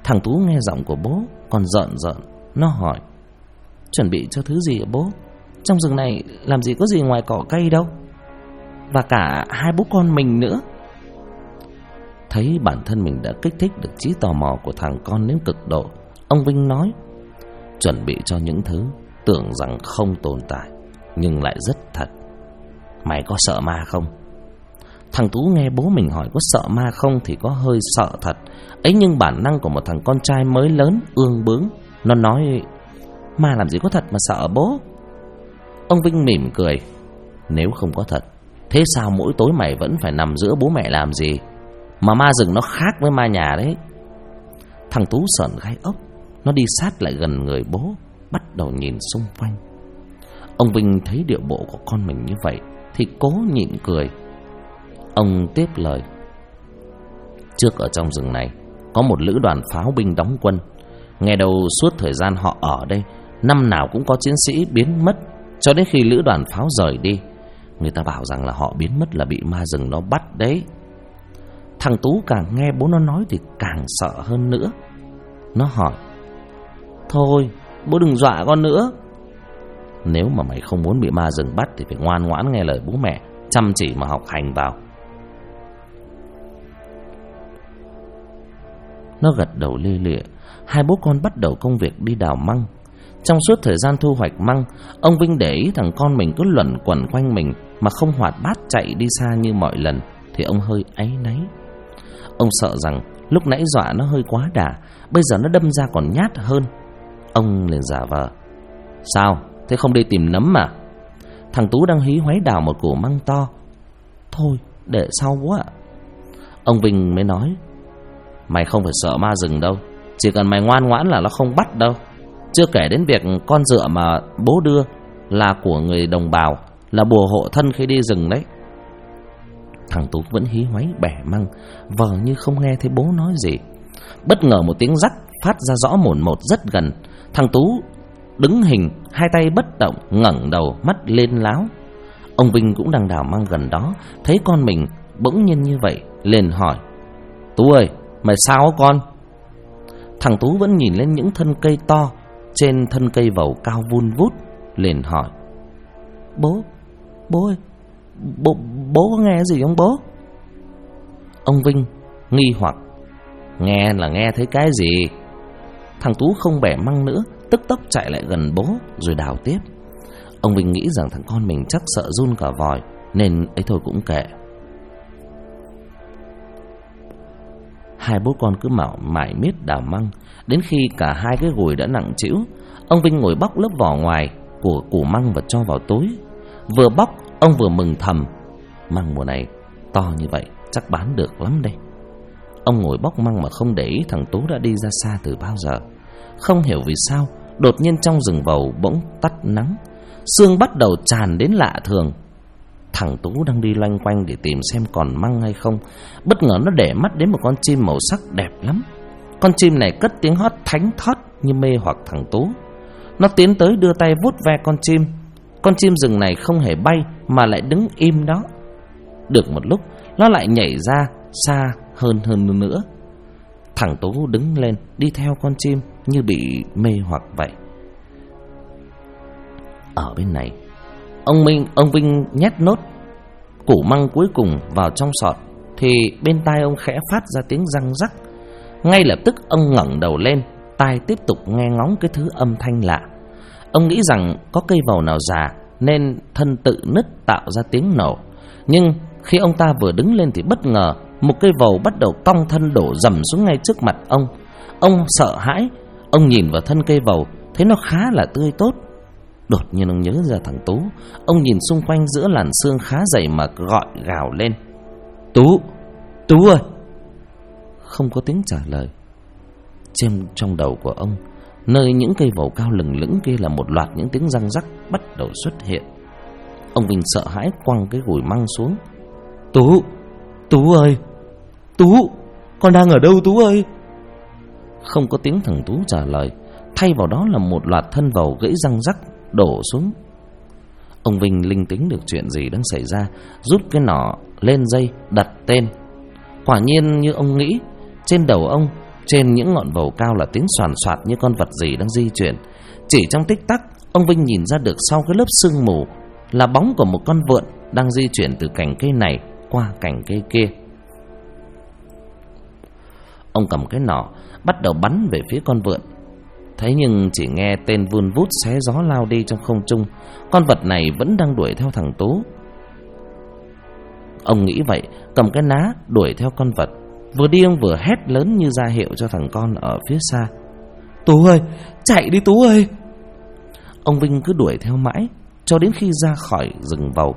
Thằng Tú nghe giọng của bố còn rợn rợn. Nó hỏi: chuẩn bị cho thứ gì hả bố? Trong rừng này làm gì có gì ngoài cỏ cây đâu, và cả hai bố con mình nữa. Thấy bản thân mình đã kích thích được trí tò mò của thằng con đến cực độ, ông Vinh nói: chuẩn bị cho những thứ tưởng rằng không tồn tại nhưng lại rất thật. Mày có sợ ma không? Thằng Tú nghe bố mình hỏi có sợ ma không thì có hơi sợ thật ấy, nhưng bản năng của một thằng con trai mới lớn ương bướng, nó nói: ma làm gì có thật mà sợ bố. Ông Vinh mỉm cười: nếu không có thật, thế sao mỗi tối mày vẫn phải nằm giữa bố mẹ làm gì? Mà ma rừng nó khác với ma nhà đấy. Thằng Tú sởn gai ốc. Nó đi sát lại gần người bố, bắt đầu nhìn xung quanh. Ông Vinh thấy điệu bộ của con mình như vậy thì cố nhịn cười. Ông tiếp lời: trước ở trong rừng này có một lữ đoàn pháo binh đóng quân. Nghe đầu suốt thời gian họ ở đây, năm nào cũng có chiến sĩ biến mất, cho đến khi lữ đoàn pháo rời đi. Người ta bảo rằng là họ biến mất là bị ma rừng nó bắt đấy. Thằng Tú càng nghe bố nó nói thì càng sợ hơn nữa. Nó hỏi: thôi bố đừng dọa con nữa. Nếu mà mày không muốn bị ma rừng bắt thì phải ngoan ngoãn nghe lời bố mẹ, chăm chỉ mà học hành vào. Nó gật đầu lia lịa. Hai bố con bắt đầu công việc đi đào măng. Trong suốt thời gian thu hoạch măng, ông Vinh để ý thằng con mình cứ luẩn quẩn quanh mình mà không hoạt bát chạy đi xa như mọi lần, thì ông hơi áy náy. Ông sợ rằng lúc nãy dọa nó hơi quá đà, bây giờ nó đâm ra còn nhát hơn. Ông liền giả vờ: sao, thế không đi tìm nấm mà? Thằng Tú đang hí hoáy đào một củ măng to. Thôi để sau bố ạ. Ông Vinh mới nói: mày không phải sợ ma rừng đâu, chỉ cần mày ngoan ngoãn là nó không bắt đâu. Chưa kể đến việc con dựa mà bố đưa là của người đồng bào, là bùa hộ thân khi đi rừng đấy. Thằng Tú vẫn hí hoáy bẻ măng, vờ như không nghe thấy bố nói gì. Bất ngờ một tiếng rắc phát ra rõ mồn một rất gần. Thằng Tú đứng hình, hai tay bất động, ngẩng đầu, mắt lên láo. Ông Vinh cũng đang đào măng gần đó, thấy con mình bỗng nhiên như vậy, liền hỏi: Tú ơi, mày sao con? Thằng Tú vẫn nhìn lên những thân cây to trên thân cây vầu cao vun vút, liền hỏi: Bố ơi, bố có nghe gì không bố? Ông Vinh nghi hoặc: nghe là nghe thấy cái gì? Thằng Tú không bẻ măng nữa, tức tốc chạy lại gần bố rồi đào tiếp. Ông Vinh nghĩ rằng thằng con mình chắc sợ run cả vòi, nên ấy thôi cũng kệ. Hai bố con cứ mải miết đào măng, đến khi cả hai cái gùi đã nặng trĩu. Ông Vinh ngồi bóc lớp vỏ ngoài của củ măng và cho vào túi. Vừa bóc, ông vừa mừng thầm: măng mùa này to như vậy chắc bán được lắm đây. Ông ngồi bóc măng mà không để ý thằng Tú đã đi ra xa từ bao giờ. Không hiểu vì sao, đột nhiên trong rừng vầu bỗng tắt nắng, sương bắt đầu tràn đến lạ thường. Thằng Tú đang đi loanh quanh để tìm xem còn măng hay không, bất ngờ nó để mắt đến một con chim màu sắc đẹp lắm. Con chim này cất tiếng hót thánh thót như mê hoặc thằng Tú. Nó tiến tới đưa tay vuốt ve con chim. Con chim rừng này không hề bay mà lại đứng im đó. Được một lúc, nó lại nhảy ra xa hơn nữa. Thằng Tú đứng lên đi theo con chim như bị mê hoặc vậy. Ở bên này, ông Vinh nhét nốt củ măng cuối cùng vào trong sọt, thì bên tai ông khẽ phát ra tiếng răng rắc. Ngay lập tức ông ngẩng đầu lên, tai tiếp tục nghe ngóng cái thứ âm thanh lạ. Ông nghĩ rằng có cây vầu nào già nên thân tự nứt tạo ra tiếng nổ. Nhưng khi ông ta vừa đứng lên thì bất ngờ một cây vầu bắt đầu cong thân đổ dầm xuống ngay trước mặt ông. Ông sợ hãi, ông nhìn vào thân cây vầu, thấy nó khá là tươi tốt. Đột nhiên ông nhớ ra thằng Tú. Ông nhìn xung quanh giữa làn sương khá dày mà gọi gào lên: Tú ơi! Không có tiếng trả lời. Trong đầu của ông, nơi những cây vầu cao lừng lững kia là một loạt những tiếng răng rắc bắt đầu xuất hiện. Ông Vinh sợ hãi quăng cái gùi măng xuống. Tú ơi! Tú! Con đang ở đâu Tú ơi? Không có tiếng thằng Tú trả lời. Thay vào đó là một loạt thân vầu gãy răng rắc đổ xuống. Ông Vinh linh tính được chuyện gì đang xảy ra, rút cái nỏ lên dây đặt tên. Quả nhiên như ông nghĩ, trên đầu ông Trên những ngọn vầu cao là tiếng xoàn xoạt như con vật gì đang di chuyển. Chỉ trong tích tắc, ông Vinh nhìn ra được sau cái lớp sương mù là bóng của một con vượn đang di chuyển từ cành cây này qua cành cây kia. Ông cầm cái nỏ bắt đầu bắn về phía con vượn. Thế nhưng chỉ nghe tên vun vút xé gió lao đi trong không trung. Con vật này vẫn đang đuổi theo thằng Tú. Ông nghĩ vậy, cầm cái ná đuổi theo con vật. Vừa đi ông vừa hét lớn như ra hiệu cho thằng con ở phía xa: Tú ơi, chạy đi Tú ơi! Ông Vinh cứ đuổi theo mãi cho đến khi ra khỏi rừng vầu.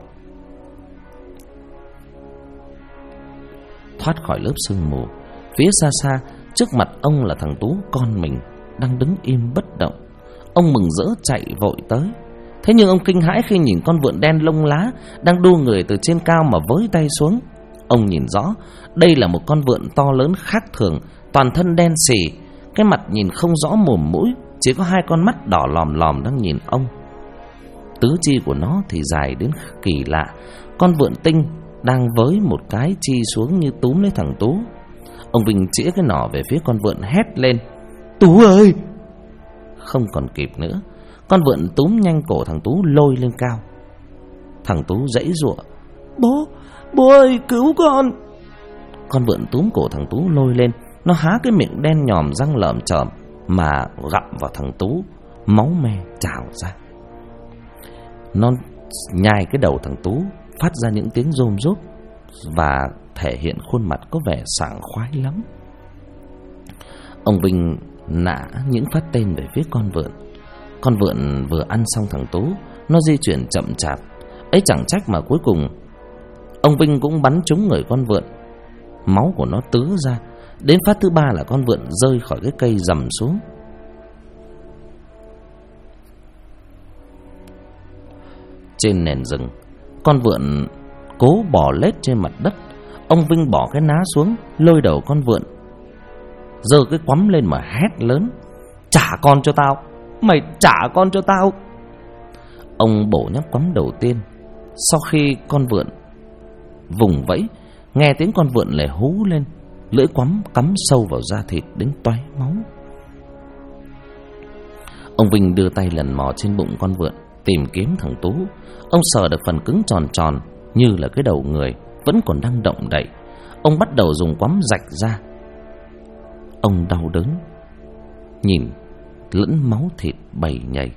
Thoát khỏi lớp sương mù, phía xa xa trước mặt ông là thằng Tú con mình đang đứng im bất động. Ông mừng rỡ chạy vội tới. Thế nhưng ông kinh hãi khi nhìn con vượn đen lông lá đang đu người từ trên cao mà với tay xuống. Ông nhìn rõ, đây là một con vượn to lớn khác thường, toàn thân đen xì, cái mặt nhìn không rõ mồm mũi, chỉ có hai con mắt đỏ lòm lòm đang nhìn ông. Tứ chi của nó thì dài đến kỳ lạ. Con vượn tinh đang với một cái chi xuống như túm lấy thằng Tú. Ông Vinh chĩa cái nỏ về phía con vượn hét lên: Tú ơi! Không còn kịp nữa, con vượn túm nhanh cổ thằng Tú lôi lên cao. Thằng Tú giãy giụa: Bố ơi, cứu con! Con vượn túm cổ thằng Tú lôi lên. Nó há cái miệng đen nhòm răng lởm chởm mà gặm vào thằng Tú. Máu me trào ra. Nó nhai cái đầu thằng Tú, phát ra những tiếng rôm rốp và thể hiện khuôn mặt có vẻ sảng khoái lắm. Ông Vinh nã những phát tên về phía con vượn. Con vượn vừa ăn xong thằng Tú, nó di chuyển chậm chạp. Ấy chẳng trách mà cuối cùng ông Vinh cũng bắn trúng người con vượn. Máu của nó tứ ra. Đến phát thứ ba là con vượn rơi khỏi cái cây rầm xuống. Trên nền rừng, con vượn cố bò lết trên mặt đất. Ông Vinh bỏ cái ná xuống, lôi đầu con vượn, giơ cái quắm lên mà hét lớn: Trả con cho tao! Mày trả con cho tao! Ông bổ nhát quắm đầu tiên. Sau khi con vượn vùng vẫy, nghe tiếng con vượn lại hú lên, lưỡi quắm cắm sâu vào da thịt đến toái máu. Ông Vinh đưa tay lần mò trên bụng con vượn, tìm kiếm thằng Tú. Ông sờ được phần cứng tròn tròn như là cái đầu người, vẫn còn đang động đậy. Ông bắt đầu dùng quắm rạch ra. Ông đau đớn nhìn lẫn máu thịt bầy nhầy.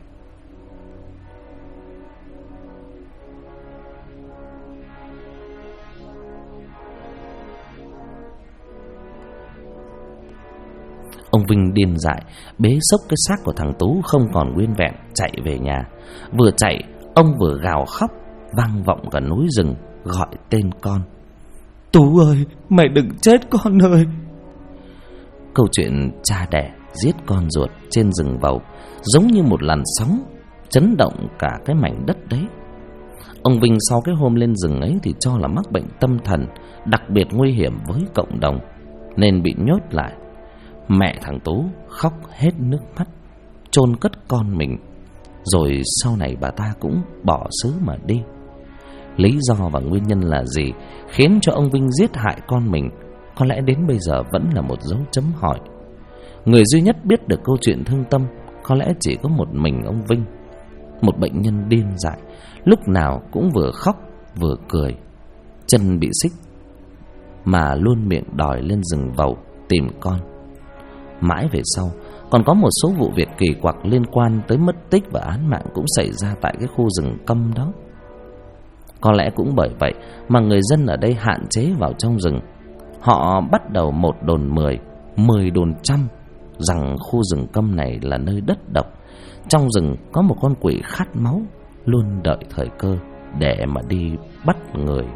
Ông Vinh điên dại bế xốc cái xác của thằng Tú không còn nguyên vẹn, chạy về nhà. Vừa chạy, ông vừa gào khóc vang vọng cả núi rừng, gọi tên con: Tú ơi, mày đừng chết con ơi! Câu chuyện cha đẻ giết con ruột trên rừng vầu giống như một làn sóng chấn động cả cái mảnh đất đấy. Ông Vinh sau cái hôm lên rừng ấy thì cho là mắc bệnh tâm thần đặc biệt nguy hiểm với cộng đồng, nên bị nhốt lại. Mẹ thằng Tú khóc hết nước mắt, chôn cất con mình. Rồi sau này bà ta cũng bỏ xứ mà đi. Lý do và nguyên nhân là gì khiến cho ông Vinh giết hại con mình, có lẽ đến bây giờ vẫn là một dấu chấm hỏi. Người duy nhất biết được câu chuyện thương tâm có lẽ chỉ có một mình ông Vinh. Một bệnh nhân điên dại, lúc nào cũng vừa khóc vừa cười, chân bị xích mà luôn miệng đòi lên rừng vầu tìm con. Mãi về sau, còn có một số vụ việc kỳ quặc liên quan tới mất tích và án mạng cũng xảy ra tại cái khu rừng câm đó. Có lẽ cũng bởi vậy mà người dân ở đây hạn chế vào trong rừng. Họ bắt đầu 1 đồn 10, 10 đồn trăm rằng khu rừng câm này là nơi đất độc. Trong rừng có một con quỷ khát máu, luôn đợi thời cơ để mà đi bắt người.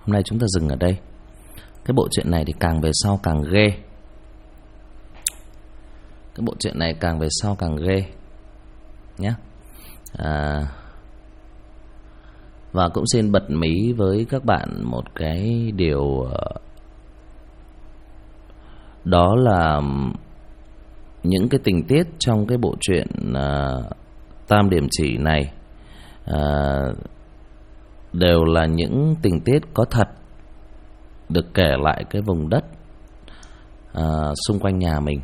hôm nay chúng ta dừng ở đây. Cái bộ truyện này thì càng về sau càng ghê. Cái bộ truyện này càng về sau càng ghê nhé. Và cũng xin bật mí với các bạn một cái điều, đó là những cái tình tiết trong cái bộ truyện Tam Điểm Chỉ này đều là những tình tiết có thật, được kể lại cái vùng đất xung quanh nhà mình.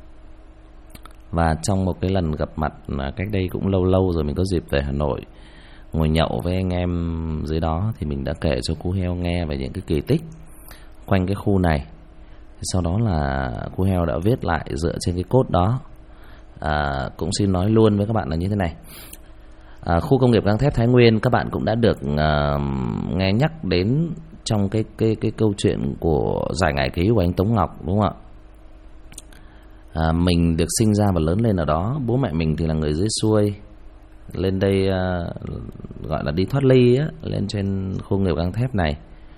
Và trong một cái lần gặp mặt cách đây cũng lâu lâu rồi, mình có dịp về Hà Nội ngồi nhậu với anh em dưới đó, thì mình đã kể cho Cú Heo nghe về những cái kỳ tích quanh cái khu này. Sau đó là Cú Heo đã viết lại dựa trên cái cốt đó. Cũng xin nói luôn với các bạn là như thế này. Khu công nghiệp gang thép Thái Nguyên các bạn cũng đã được nghe nhắc đến trong cái câu chuyện của Giải Ngải Ký của anh Tống Ngọc, đúng không ạ? Mình được sinh ra và lớn lên ở đó. Bố mẹ mình thì là người dưới xuôi, lên đây gọi là đi thoát ly á, lên trên khu công nghiệp gang thép này.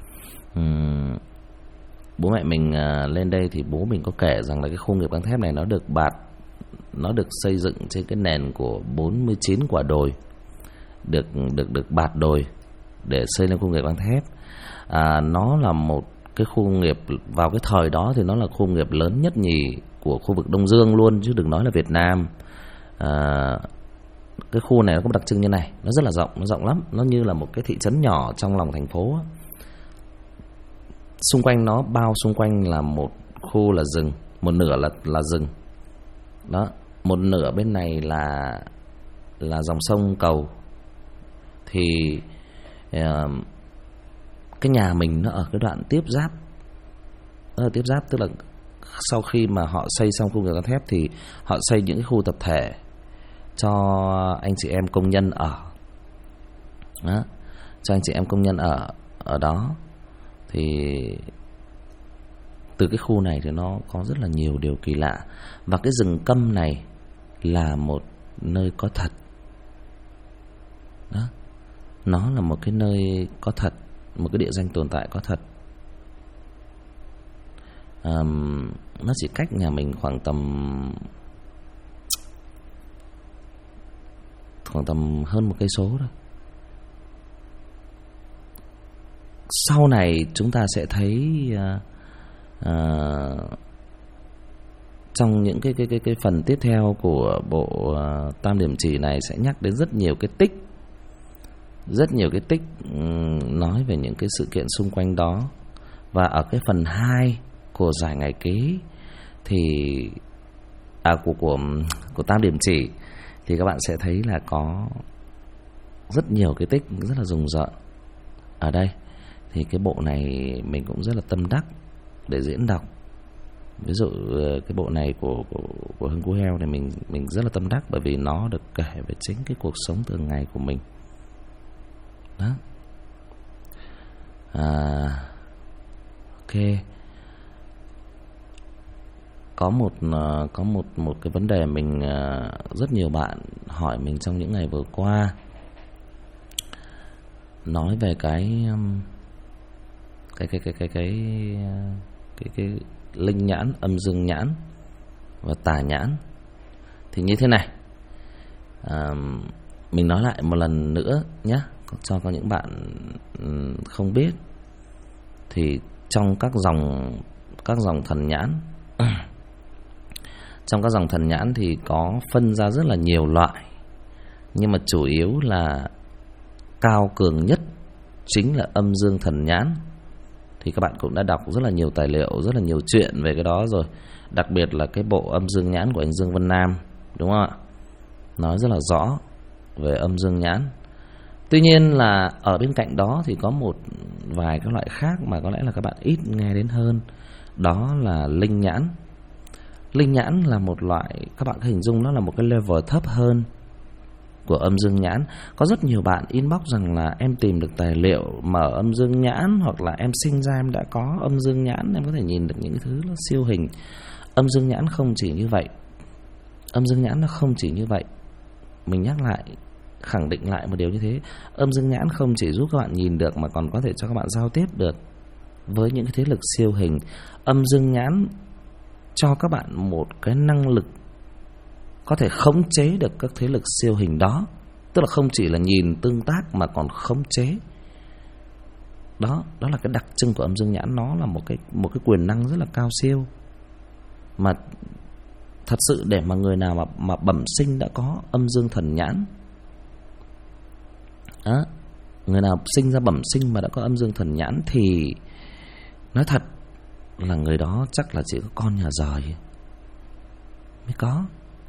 Bố mẹ mình lên đây thì bố mình có kể rằng là cái khu công nghiệp gang thép này nó được xây dựng trên cái nền của 49 quả đồi, được bạt đồi để xây lên khu công nghiệp gang thép. Nó là một cái khu công nghiệp vào cái thời đó thì nó là khu công nghiệp lớn nhất nhì của khu vực Đông Dương luôn, chứ đừng nói là Việt Nam. Cái khu này nó có một đặc trưng như này, nó rất là rộng, nó rộng lắm, nó như là một cái thị trấn nhỏ trong lòng thành phố. Xung quanh nó, bao xung quanh là một khu là rừng, một nửa là rừng đó, một nửa bên này là dòng sông cầu. Thì cái nhà mình nó ở cái đoạn tiếp giáp, tức là sau khi mà họ xây xong khu công nghiệp gang thép thì họ xây những cái khu tập thể cho anh chị em công nhân ở đó, cho anh chị em công nhân ở đó. Thì từ cái khu này thì nó có rất là nhiều điều kỳ lạ. Và cái rừng câm này là một nơi có thật đó. Nó là một cái nơi có thật, một cái địa danh tồn tại có thật. Nó chỉ cách nhà mình khoảng tầm hơn 1 cây số thôi. Sau này chúng ta sẽ thấy trong những cái phần tiếp theo của bộ Tam Điểm Chỉ này sẽ nhắc đến rất nhiều cái tích nói về những cái sự kiện xung quanh đó. Và ở cái phần 2 của Giải Ngải Ký thì của Tam Điểm Chỉ thì các bạn sẽ thấy là có rất nhiều cái tích rất là rùng rợn ở đây. Thì cái bộ này mình cũng rất là tâm đắc để diễn đọc. Ví dụ cái bộ này của Hưng Cú Heo thì mình rất là tâm đắc, bởi vì nó được kể về chính cái cuộc sống thường ngày của mình đó. Ok. Có một cái vấn đề mình rất nhiều bạn hỏi mình trong những ngày vừa qua, nói về cái linh nhãn, âm dương nhãn và tà nhãn. Thì như thế này, mình nói lại một lần nữa nhé, cho có những bạn không biết. Thì trong các dòng thần nhãn trong các dòng thần nhãn thì có phân ra rất là nhiều loại, nhưng mà chủ yếu là cao cường nhất chính là âm dương thần nhãn. Thì các bạn cũng đã đọc rất là nhiều tài liệu, rất là nhiều chuyện về cái đó rồi. Đặc biệt là cái bộ âm dương nhãn của anh Dương Vân Nam, đúng không ạ? Nói rất là rõ về âm dương nhãn. Tuy nhiên là ở bên cạnh đó thì có một vài các loại khác mà có lẽ là các bạn ít nghe đến hơn. Đó là linh nhãn. Linh nhãn là một loại, các bạn hình dung nó là một cái level thấp hơn của âm dương nhãn. Có rất nhiều bạn inbox rằng là em tìm được tài liệu mở âm dương nhãn, hoặc là em sinh ra em đã có âm dương nhãn, em có thể nhìn được những cái thứ nó siêu hình. Âm dương nhãn không chỉ như vậy. Âm dương nhãn nó không chỉ như vậy. Mình nhắc lại, khẳng định lại một điều như thế. Âm dương nhãn không chỉ giúp các bạn nhìn được mà còn có thể cho các bạn giao tiếp được với những cái thế lực siêu hình. Âm dương nhãn cho các bạn một cái năng lực có thể khống chế được các thế lực siêu hình đó. Tức là không chỉ là nhìn tương tác mà còn khống chế. Đó là cái đặc trưng của âm dương nhãn. Nó là một cái quyền năng rất là cao siêu. Mà thật sự để mà người nào mà bẩm sinh đã có âm dương thần nhãn đó, người nào sinh ra bẩm sinh mà đã có âm dương thần nhãn thì nói thật là người đó chắc là chỉ có con nhà giời mới có.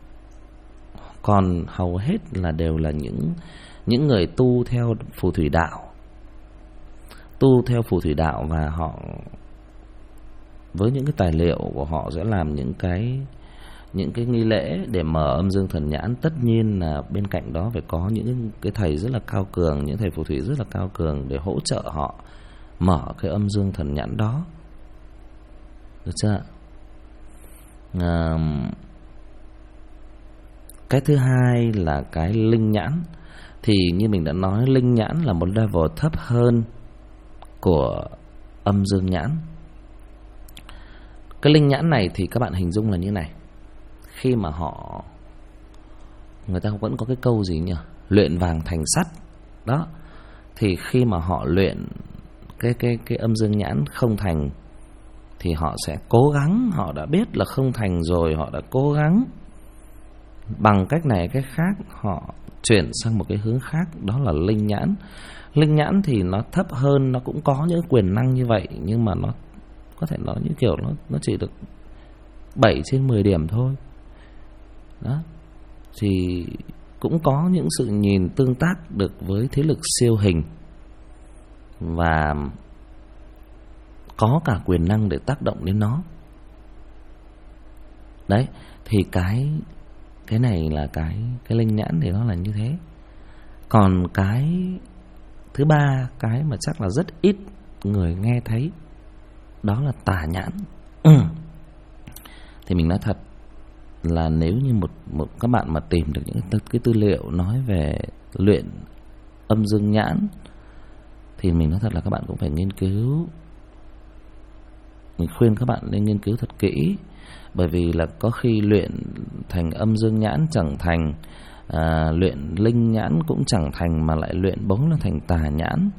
Còn hầu hết là đều là những người tu theo phù thủy đạo. Tu theo phù thủy đạo và họ với những cái tài liệu của họ sẽ làm những cái nghi lễ để mở âm dương thần nhãn. Tất nhiên là bên cạnh đó phải có những cái thầy rất là cao cường, những thầy phù thủy rất là cao cường để hỗ trợ họ mở cái âm dương thần nhãn đó. Được chưa? Cái thứ hai là cái linh nhãn. Thì như mình đã nói, linh nhãn là một level thấp hơn của âm dương nhãn. Cái linh nhãn này thì các bạn hình dung là như này. Khi mà người ta vẫn có cái câu gì nhỉ? Luyện vàng thành sắt. Đó. Thì khi mà họ luyện cái âm dương nhãn không thành thì họ sẽ cố gắng, họ đã biết là không thành rồi, họ đã cố gắng bằng cách này cách khác họ chuyển sang một cái hướng khác, đó là linh nhãn. Linh nhãn thì nó thấp hơn, nó cũng có những quyền năng như vậy, nhưng mà nó có thể nói như kiểu nó chỉ được 7 trên 10 điểm thôi. Đó. Thì cũng có những sự nhìn tương tác được với thế lực siêu hình và có cả quyền năng để tác động đến nó. Đấy, thì cái này là cái linh nhãn thì nó là như thế. Còn cái thứ ba, cái mà chắc là rất ít người nghe thấy, đó là tà nhãn. Thì mình nói thật là nếu như một các bạn mà tìm được những cái tư liệu nói về luyện âm dương nhãn thì mình nói thật là các bạn cũng phải nghiên cứu. Mình khuyên các bạn nên nghiên cứu thật kỹ, bởi vì là có khi luyện thành âm dương nhãn chẳng thành, luyện linh nhãn cũng chẳng thành, mà lại luyện bóng là thành tà nhãn.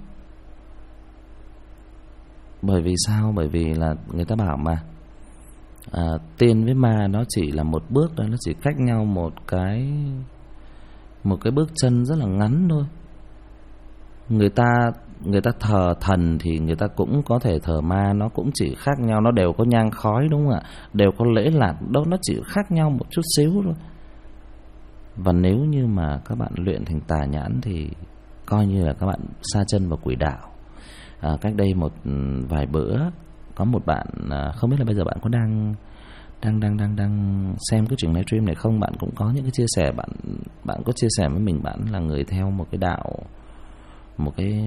Bởi vì sao? Bởi vì là người ta bảo mà tiên với ma nó chỉ là một bước thôi, nó chỉ cách nhau một cái bước chân rất là ngắn thôi. Người ta thờ thần thì người ta cũng có thể thờ ma, nó cũng chỉ khác nhau, nó đều có nhang khói, đúng không ạ? Đều có lễ lạc, đâu nó chỉ khác nhau một chút xíu thôi. Và nếu như mà các bạn luyện thành tà nhãn thì coi như là các bạn sa chân vào quỷ đạo. Cách đây một vài bữa có một bạn, không biết là bây giờ bạn có đang xem cái trường livestream này không? Bạn cũng có những cái chia sẻ, bạn có chia sẻ với mình bạn là người theo một cái đạo, một cái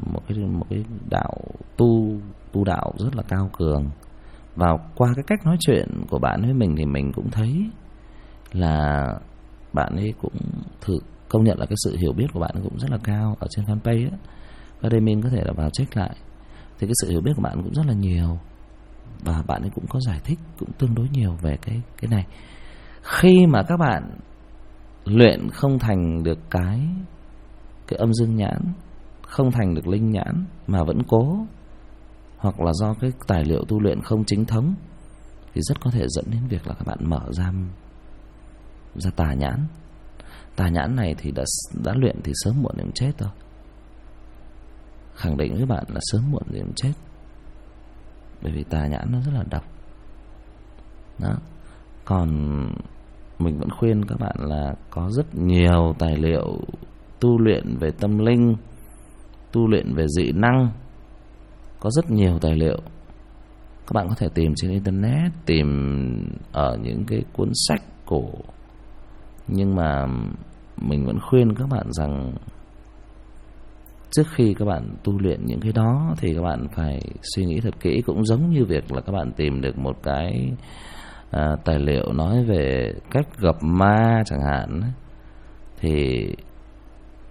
đạo tu đạo rất là cao cường. Và qua cái cách nói chuyện của bạn với mình thì mình cũng thấy là bạn ấy cũng công nhận là cái sự hiểu biết của bạn cũng rất là cao. Ở trên fanpage á, ở đây mình có thể là vào check lại thì cái sự hiểu biết của bạn cũng rất là nhiều, và bạn ấy cũng có giải thích cũng tương đối nhiều về cái này. Khi mà các bạn luyện không thành được cái âm dương nhãn, không thành được linh nhãn mà vẫn cố, hoặc là do cái tài liệu tu luyện không chính thống, thì rất có thể dẫn đến việc là các bạn mở ra tà nhãn. Tà nhãn này thì đã luyện thì sớm muộn thì cũng chết thôi. Khẳng định với bạn là sớm muộn thì cũng chết, bởi vì tà nhãn nó rất là độc. Đó. Còn mình vẫn khuyên các bạn là có rất nhiều tài liệu tu luyện về tâm linh, tu luyện về dị năng, có rất nhiều tài liệu. Các bạn có thể tìm trên internet, tìm ở những cái cuốn sách cổ. Nhưng mà mình vẫn khuyên các bạn rằng trước khi các bạn tu luyện những cái đó thì các bạn phải suy nghĩ thật kỹ. Cũng giống như việc là các bạn tìm được một cái tài liệu nói về cách gặp ma chẳng hạn, thì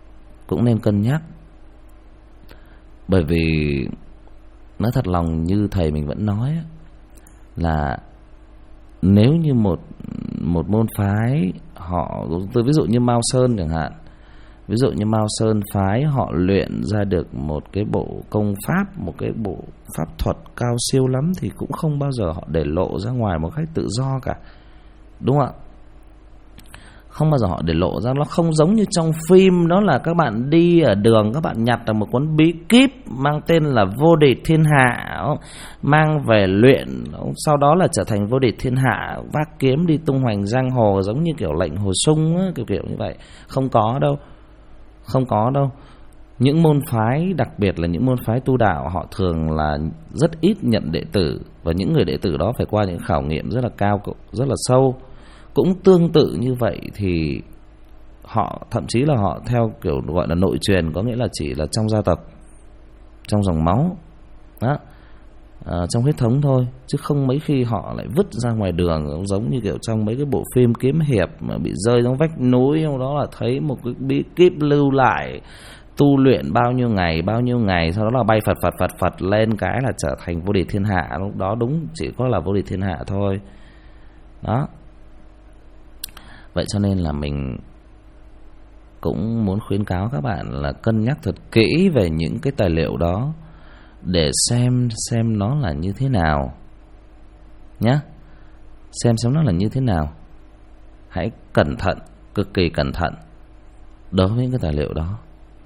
cũng nên cân nhắc. Bởi vì nói thật lòng như thầy mình vẫn nói là nếu như một môn phái họ, ví dụ như Mao Sơn chẳng hạn, ví dụ như Mao Sơn phái họ luyện ra được một cái bộ công pháp, một cái bộ pháp thuật cao siêu lắm thì cũng không bao giờ họ để lộ ra ngoài một cách tự do cả, đúng không ạ? Không bao giờ họ để lộ ra. Nó không giống như trong phim, đó là các bạn đi ở đường, các bạn nhặt được một cuốn bí kíp mang tên là Vô Địch Thiên Hạ, mang về luyện, sau đó là trở thành vô địch thiên hạ, vác kiếm đi tung hoành giang hồ giống như kiểu Lệnh Hồ Sung á, kiểu như vậy. Không có đâu. Không có đâu. Những môn phái, đặc biệt là những môn phái tu đạo, họ thường là rất ít nhận đệ tử, và những người đệ tử đó phải qua những khảo nghiệm rất là cao, rất là sâu. Cũng tương tự như vậy thì họ thậm chí là họ theo kiểu gọi là nội truyền, có nghĩa là chỉ là trong gia tộc, trong dòng máu đó, trong huyết thống thôi, chứ không mấy khi họ lại vứt ra ngoài đường giống như kiểu trong mấy cái bộ phim kiếm hiệp mà bị rơi xuống vách núi, trong đó là thấy một cái bí kíp lưu lại, tu luyện bao nhiêu ngày, sau đó là bay phật lên cái là trở thành vô địch thiên hạ. Lúc đó đúng chỉ có là vô địch thiên hạ thôi đó. Vậy cho nên là mình cũng muốn khuyến cáo các bạn là cân nhắc thật kỹ về những cái tài liệu đó để xem nó là như thế nào nhé. Xem nó là như thế nào. Hãy cẩn thận, cực kỳ cẩn thận đối với những cái tài liệu đó,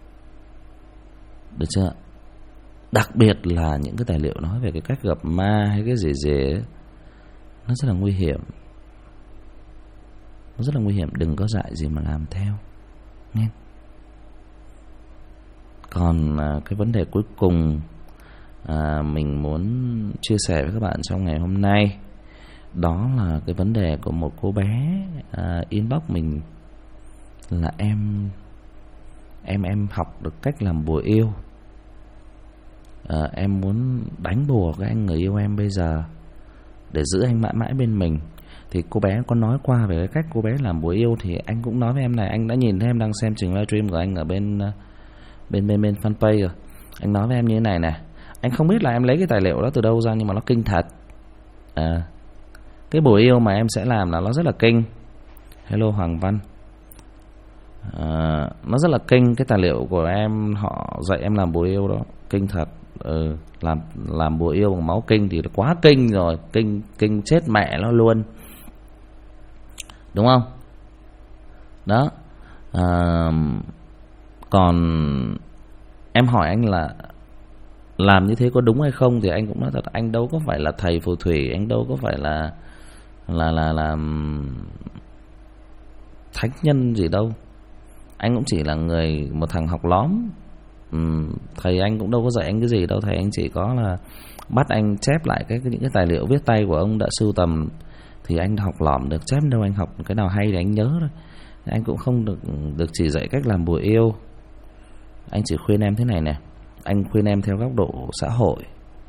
được chưa? Đặc biệt là những cái tài liệu nói về cái cách gặp ma hay cái gì ấy, nó rất là nguy hiểm. Nó rất là nguy hiểm, đừng có dại gì mà làm theo nghe. Còn cái vấn đề cuối cùng mình muốn chia sẻ với các bạn trong ngày hôm nay, đó là cái vấn đề của một cô bé inbox mình là em học được cách làm bùa yêu. Em muốn đánh bùa cái anh người yêu em bây giờ để giữ anh mãi mãi bên mình. Thì cô bé có nói qua về cái cách cô bé làm bùa yêu, thì anh cũng nói với em này, anh đã nhìn thấy em đang xem trình livestream của anh ở bên fanpage rồi. Anh nói với em như thế này nè, anh không biết là em lấy cái tài liệu đó từ đâu ra, nhưng mà nó kinh thật. Cái bùa yêu mà em sẽ làm là nó rất là kinh. Hello Hoàng Văn. Nó rất là kinh. Cái tài liệu của em, họ dạy em làm bùa yêu đó, kinh thật. Làm bùa yêu bằng máu kinh thì quá kinh rồi, kinh chết mẹ nó luôn, đúng không? Đó. Còn em hỏi anh là làm như thế có đúng hay không, thì anh cũng nói thật, anh đâu có phải là thầy phù thủy, anh đâu có phải là thánh nhân gì đâu. Anh cũng chỉ là một thằng học lóm. Thầy anh cũng đâu có dạy anh cái gì đâu. Thầy anh chỉ có là bắt anh chép lại những cái tài liệu viết tay của ông đã sưu tầm, thì anh học lỏm được, chép đâu anh học cái nào hay thì anh nhớ thôi. Anh cũng không được chỉ dạy cách làm bùa yêu. Anh chỉ khuyên em thế này nè, anh khuyên em theo góc độ xã hội.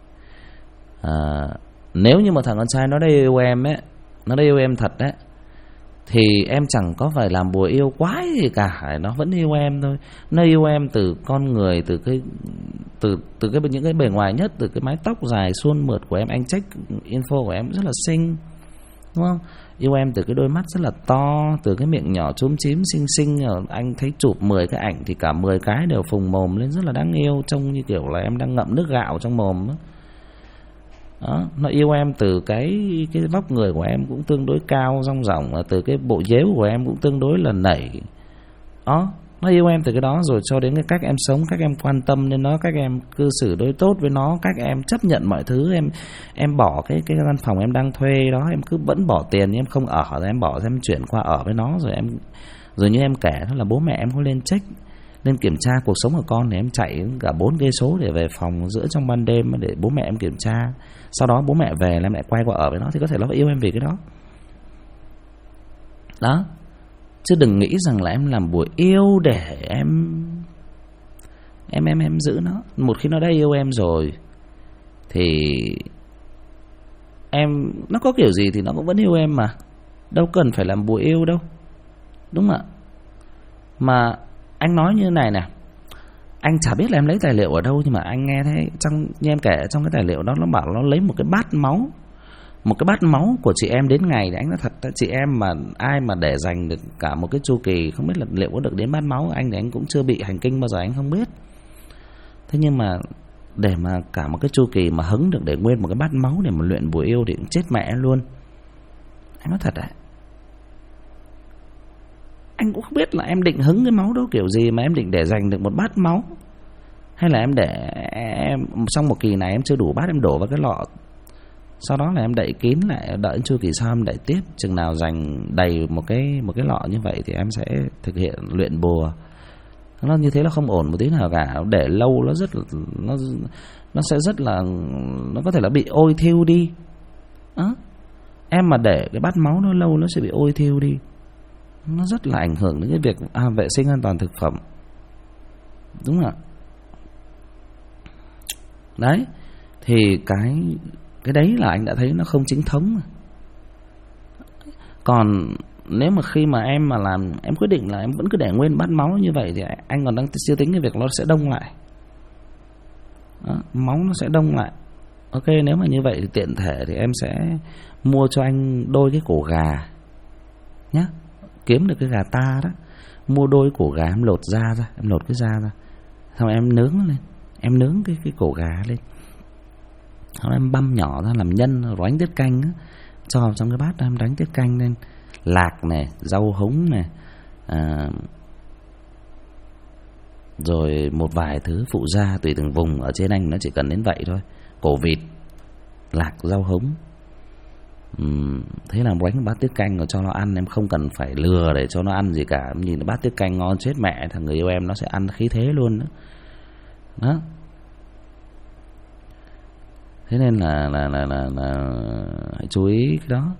Nếu như một thằng con trai nó đã yêu em ấy, nó đã yêu em thật đấy, thì em chẳng có phải làm bùa yêu quái gì cả, nó vẫn yêu em thôi. Nó yêu em từ con người, từ những cái bề ngoài nhất, từ cái mái tóc dài suôn mượt của em. Anh check info của em rất là xinh, đúng không? Yêu em từ cái đôi mắt rất là to, từ cái miệng nhỏ chúm chím xinh xinh. Anh thấy chụp 10 cái ảnh thì cả 10 cái đều phùng mồm lên, rất là đáng yêu, trông như kiểu là em đang ngậm nước gạo trong mồm đó. Nó yêu em từ cái vóc người của em cũng tương đối cao rong ròng, từ cái bộ dếu của em cũng tương đối là nảy đó. Nó yêu em từ cái đó, rồi cho đến cái cách em sống, cách em quan tâm đến nó, cách em cư xử đối tốt với nó, cách em chấp nhận mọi thứ. Em bỏ cái văn phòng em đang thuê đó, em cứ vẫn bỏ tiền, em không ở, rồi em bỏ, em chuyển qua ở với nó. Rồi như em kể đó là bố mẹ em có lên check, lên kiểm tra cuộc sống của con, thì em chạy cả 4 cây số để về phòng giữa trong ban đêm để bố mẹ em kiểm tra. Sau đó bố mẹ về là em lại quay qua ở với nó, thì có thể nó yêu em vì cái đó đó. Chứ đừng nghĩ rằng là em làm bùa yêu để em giữ nó. Một khi nó đã yêu em rồi thì nó có kiểu gì thì nó cũng vẫn yêu em mà, đâu cần phải làm bùa yêu đâu, đúng không ạ? Mà anh nói như này nè, anh chả biết là em lấy tài liệu ở đâu, nhưng mà anh nghe thấy như em kể trong cái tài liệu đó, nó bảo nó lấy một cái bát máu, một cái bát máu của chị em đến ngày. Thì anh nói thật, chị em mà ai mà để dành được cả một cái chu kỳ, không biết là liệu có được đến bát máu. Anh thì anh cũng chưa bị hành kinh bao giờ, anh không biết. Thế nhưng mà để mà cả một cái chu kỳ mà hứng được để nguyên một cái bát máu để mà luyện bùa yêu thì cũng chết mẹ luôn. Anh nói thật ạ, anh cũng không biết là em định hứng cái máu đó kiểu gì mà em định để dành được một bát máu, hay là em để em xong một kỳ này em chưa đủ bát em đổ vào cái lọ, sau đó là em đậy kín lại, đợi chu kỳ sau em đậy tiếp. Chừng nào dành đầy một cái lọ như vậy thì em sẽ thực hiện luyện bùa. Nó như thế là không ổn một tí nào cả. Để lâu nó rất là nó sẽ rất là, nó có thể là bị ôi thiêu đi. Em mà để cái bát máu nó lâu nó sẽ bị ôi thiêu đi. Nó rất là ảnh hưởng đến cái việc vệ sinh an toàn thực phẩm. Đúng không ạ? Đấy. Thì cái đấy là anh đã thấy nó không chính thống. Còn nếu mà khi mà em mà làm, em quyết định là em vẫn cứ để nguyên bát máu như vậy thì anh còn đang chưa tính cái việc nó sẽ đông lại. Máu nó sẽ đông lại. Ok, nếu mà như vậy thì tiện thể thì em sẽ mua cho anh đôi cái cổ gà nhá. Kiếm được cái gà ta đó, mua đôi cổ gà, em lột da ra, em lột cái da ra, xong em nướng lên, em nướng cái cổ gà lên, xong em băm nhỏ ra làm nhân, rồi đánh tiết canh á, cho vào trong cái bát, em đánh tiết canh lên, lạc này, rau húng này, rồi một vài thứ phụ gia tùy từng vùng ở trên anh nó chỉ cần đến vậy thôi. Cổ vịt, lạc, rau húng. Thế là đánh bát tiết canh rồi cho nó ăn. Em không cần phải lừa để cho nó ăn gì cả. Em nhìn bát tiết canh ngon chết mẹ, thằng người yêu em nó sẽ ăn khí thế luôn đó. Đó. Thế nên là hãy chú ý cái đó.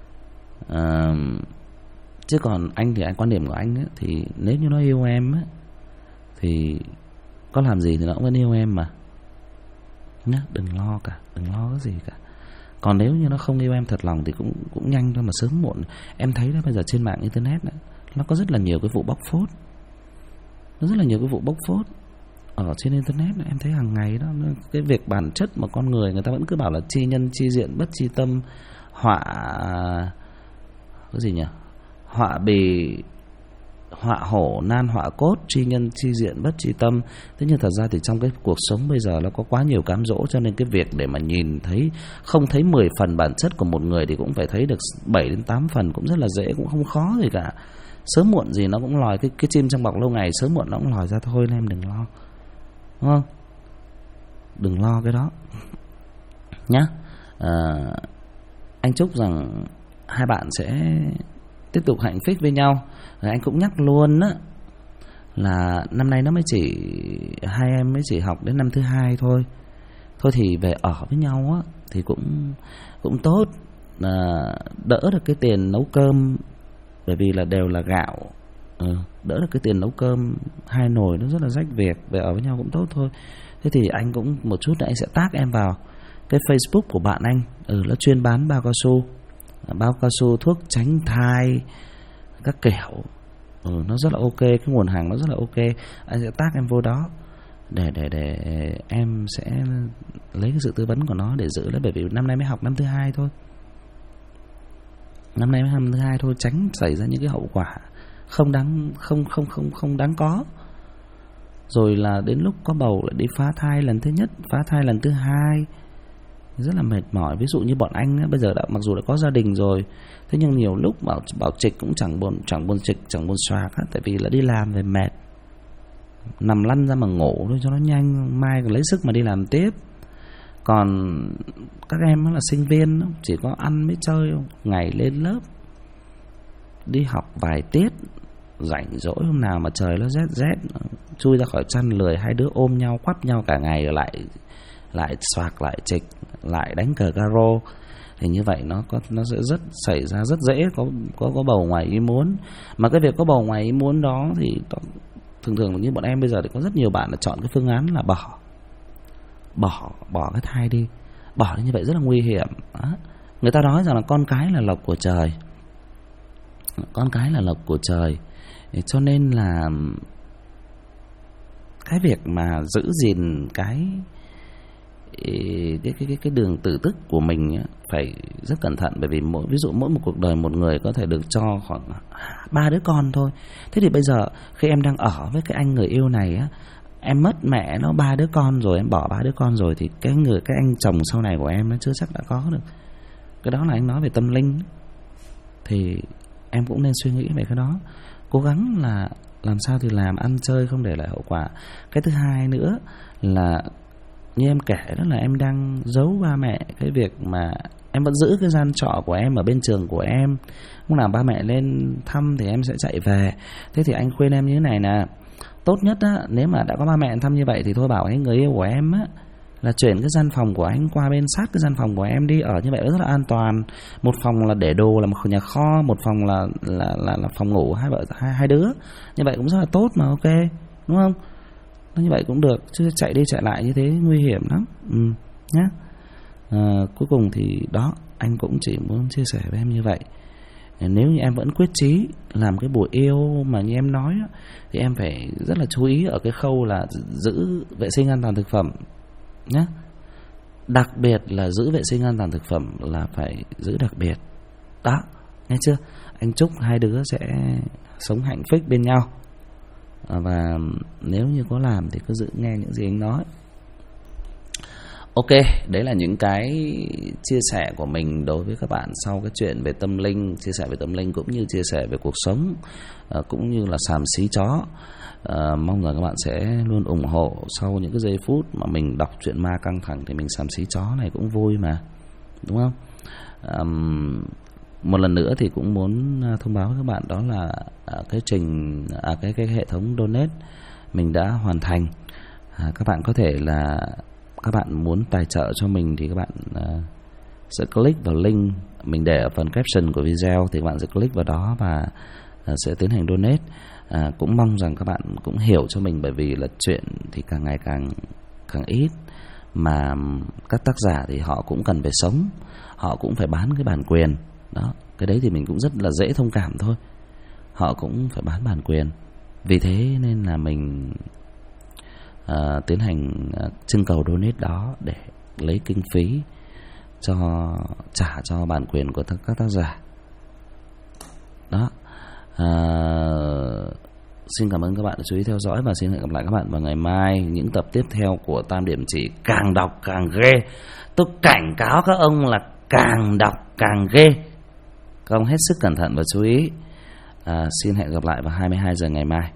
Chứ còn anh thì quan điểm của anh ấy, thì nếu như nó yêu em ấy, thì có làm gì thì nó cũng vẫn yêu em mà nhá, đừng lo cả, đừng lo cái gì cả. Còn nếu như nó không yêu em thật lòng thì cũng nhanh thôi, mà sớm muộn. Em thấy đó, bây giờ trên mạng internet ấy, nó có rất là nhiều cái vụ bóc phốt. Nó rất là nhiều cái vụ bóc phốt ở trên internet ấy, em thấy hàng ngày đó. Cái việc bản chất mà con người ta vẫn cứ bảo là chi nhân chi diện bất chi tâm, họa cái gì nhỉ, họa bì họa hổ nan họa cốt, chi nhân chi diện bất chi tâm. Thế nhưng thật ra thì trong cái cuộc sống bây giờ nó có quá nhiều cám dỗ, cho nên cái việc để mà nhìn thấy, không thấy 10 phần bản chất của một người thì cũng phải thấy được 7 đến 8 phần, cũng rất là dễ, cũng không khó gì cả. Sớm muộn gì nó cũng lòi, cái chim trong bọc lâu ngày sớm muộn nó cũng lòi ra thôi, nên em đừng lo, đúng không? Đừng lo cái đó nhá. Anh chúc rằng hai bạn sẽ tiếp tục hạnh phúc với nhau. Rồi anh cũng nhắc luôn á, là năm nay nó mới chỉ, hai em mới chỉ học đến năm thứ 2 thôi. Thôi thì về ở với nhau á thì cũng tốt, đỡ được cái tiền nấu cơm, bởi vì là đều là gạo, đỡ được cái tiền nấu cơm 2 nồi nó rất là rách việc. Về ở với nhau cũng tốt thôi. Thế thì anh cũng một chút nữa anh sẽ tag em vào cái Facebook của bạn anh, nó chuyên bán bao cao su, thuốc tránh thai các kiểu, nó rất là ok, cái nguồn hàng nó rất là ok. Anh sẽ tag em vô đó để em sẽ lấy cái sự tư vấn của nó để giữ lấy, bởi vì năm nay mới học năm thứ 2 thôi. Năm nay mới năm thứ 2 thôi, tránh xảy ra những cái hậu quả không đáng có. Rồi là đến lúc có bầu lại đi phá thai lần thứ nhất, phá thai lần thứ 2, rất là mệt mỏi. Ví dụ như bọn anh ấy, bây giờ mặc dù đã có gia đình rồi, thế nhưng nhiều lúc bảo trịch cũng chẳng buồn trịch, chẳng buồn xoạc hết, tại vì là đi làm về mệt, nằm lăn ra mà ngủ thôi cho nó nhanh, mai còn lấy sức mà đi làm tiếp. Còn các em là sinh viên, chỉ có ăn mới chơi, ngày lên lớp đi học vài tiết, rảnh rỗi hôm nào mà trời nó rét chui ra khỏi chăn lười, hai đứa ôm nhau quắp nhau cả ngày, rồi lại xoạc, lại trịch, lại đánh cờ caro. Thì như vậy nó sẽ xảy ra rất dễ có bầu ngoài ý muốn. Mà cái việc có bầu ngoài ý muốn đó thì thường như bọn em bây giờ thì có rất nhiều bạn là chọn cái phương án là bỏ cái thai đi. Bỏ như vậy rất là nguy hiểm đó. Người ta nói rằng là con cái là lộc của trời, cho nên là cái việc mà giữ gìn cái đường tự tức của mình phải rất cẩn thận. Bởi vì ví dụ mỗi một cuộc đời một người có thể được cho khoảng 3 đứa con thôi. Thế thì bây giờ khi em đang ở với cái anh người yêu này á, em mất mẹ nó 3 đứa con rồi, em bỏ 3 đứa con rồi, thì cái anh chồng sau này của em nó chưa chắc đã có được. Cái đó là anh nói về tâm linh. Thì em cũng nên suy nghĩ về cái đó. Cố gắng là làm sao thì làm, ăn chơi không để lại hậu quả. Cái thứ hai nữa là như em kể đó, là em đang giấu ba mẹ cái việc mà em vẫn giữ cái gian trọ của em ở bên trường của em. Lúc nào ba mẹ lên thăm thì em sẽ chạy về. Thế thì anh khuyên em như thế này nè, tốt nhất á, nếu mà đã có ba mẹ thăm như vậy thì thôi bảo cái người yêu của em á là chuyển cái gian phòng của anh qua bên sát cái gian phòng của em đi, ở như vậy rất là an toàn. Một phòng là để đồ, là một nhà kho, một phòng là phòng ngủ hai đứa. Như vậy cũng rất là tốt mà, ok đúng không? Như vậy cũng được, chứ chạy đi chạy lại như thế nguy hiểm lắm. Nhá. Cuối cùng thì đó, anh cũng chỉ muốn chia sẻ với em như vậy. Nếu như em vẫn quyết chí làm cái buổi yêu mà như em nói thì em phải rất là chú ý ở cái khâu là giữ vệ sinh an toàn thực phẩm nhé. Đặc biệt là giữ vệ sinh an toàn thực phẩm là phải giữ đặc biệt. Đó, nghe chưa? Anh chúc hai đứa sẽ sống hạnh phúc bên nhau. Và nếu như có làm thì cứ giữ nghe những gì anh nói. Ok, đấy là những cái chia sẻ của mình đối với các bạn sau cái chuyện về tâm linh, chia sẻ về tâm linh cũng như chia sẻ về cuộc sống, cũng như là xàm xí chó. Mong rằng các bạn sẽ luôn ủng hộ. Sau những cái giây phút mà mình đọc chuyện ma căng thẳng thì mình xàm xí chó này cũng vui mà, đúng không? Một lần nữa thì cũng muốn thông báo với các bạn đó là cái hệ thống donate mình đã hoàn thành. Các bạn có thể là các bạn muốn tài trợ cho mình thì các bạn sẽ click vào link mình để ở phần caption của video, thì các bạn sẽ click vào đó và sẽ tiến hành donate. Cũng mong rằng các bạn cũng hiểu cho mình, bởi vì là chuyện thì càng ngày càng ít, mà các tác giả thì họ cũng cần phải sống, họ cũng phải bán cái bản quyền đó. Cái đấy thì mình cũng rất là dễ thông cảm thôi, họ cũng phải bán bản quyền. Vì thế nên là mình tiến hành trưng cầu donate đó để lấy kinh phí trả cho bản quyền của các tác giả đó. Xin cảm ơn các bạn đã chú ý theo dõi, và xin hẹn gặp lại các bạn vào ngày mai những tập tiếp theo của Tam Điểm Chỉ. Càng đọc càng ghê, tôi cảnh cáo các ông là càng đọc càng ghê. Các ông hết sức cẩn thận và chú ý. Xin hẹn gặp lại vào 22 giờ ngày mai.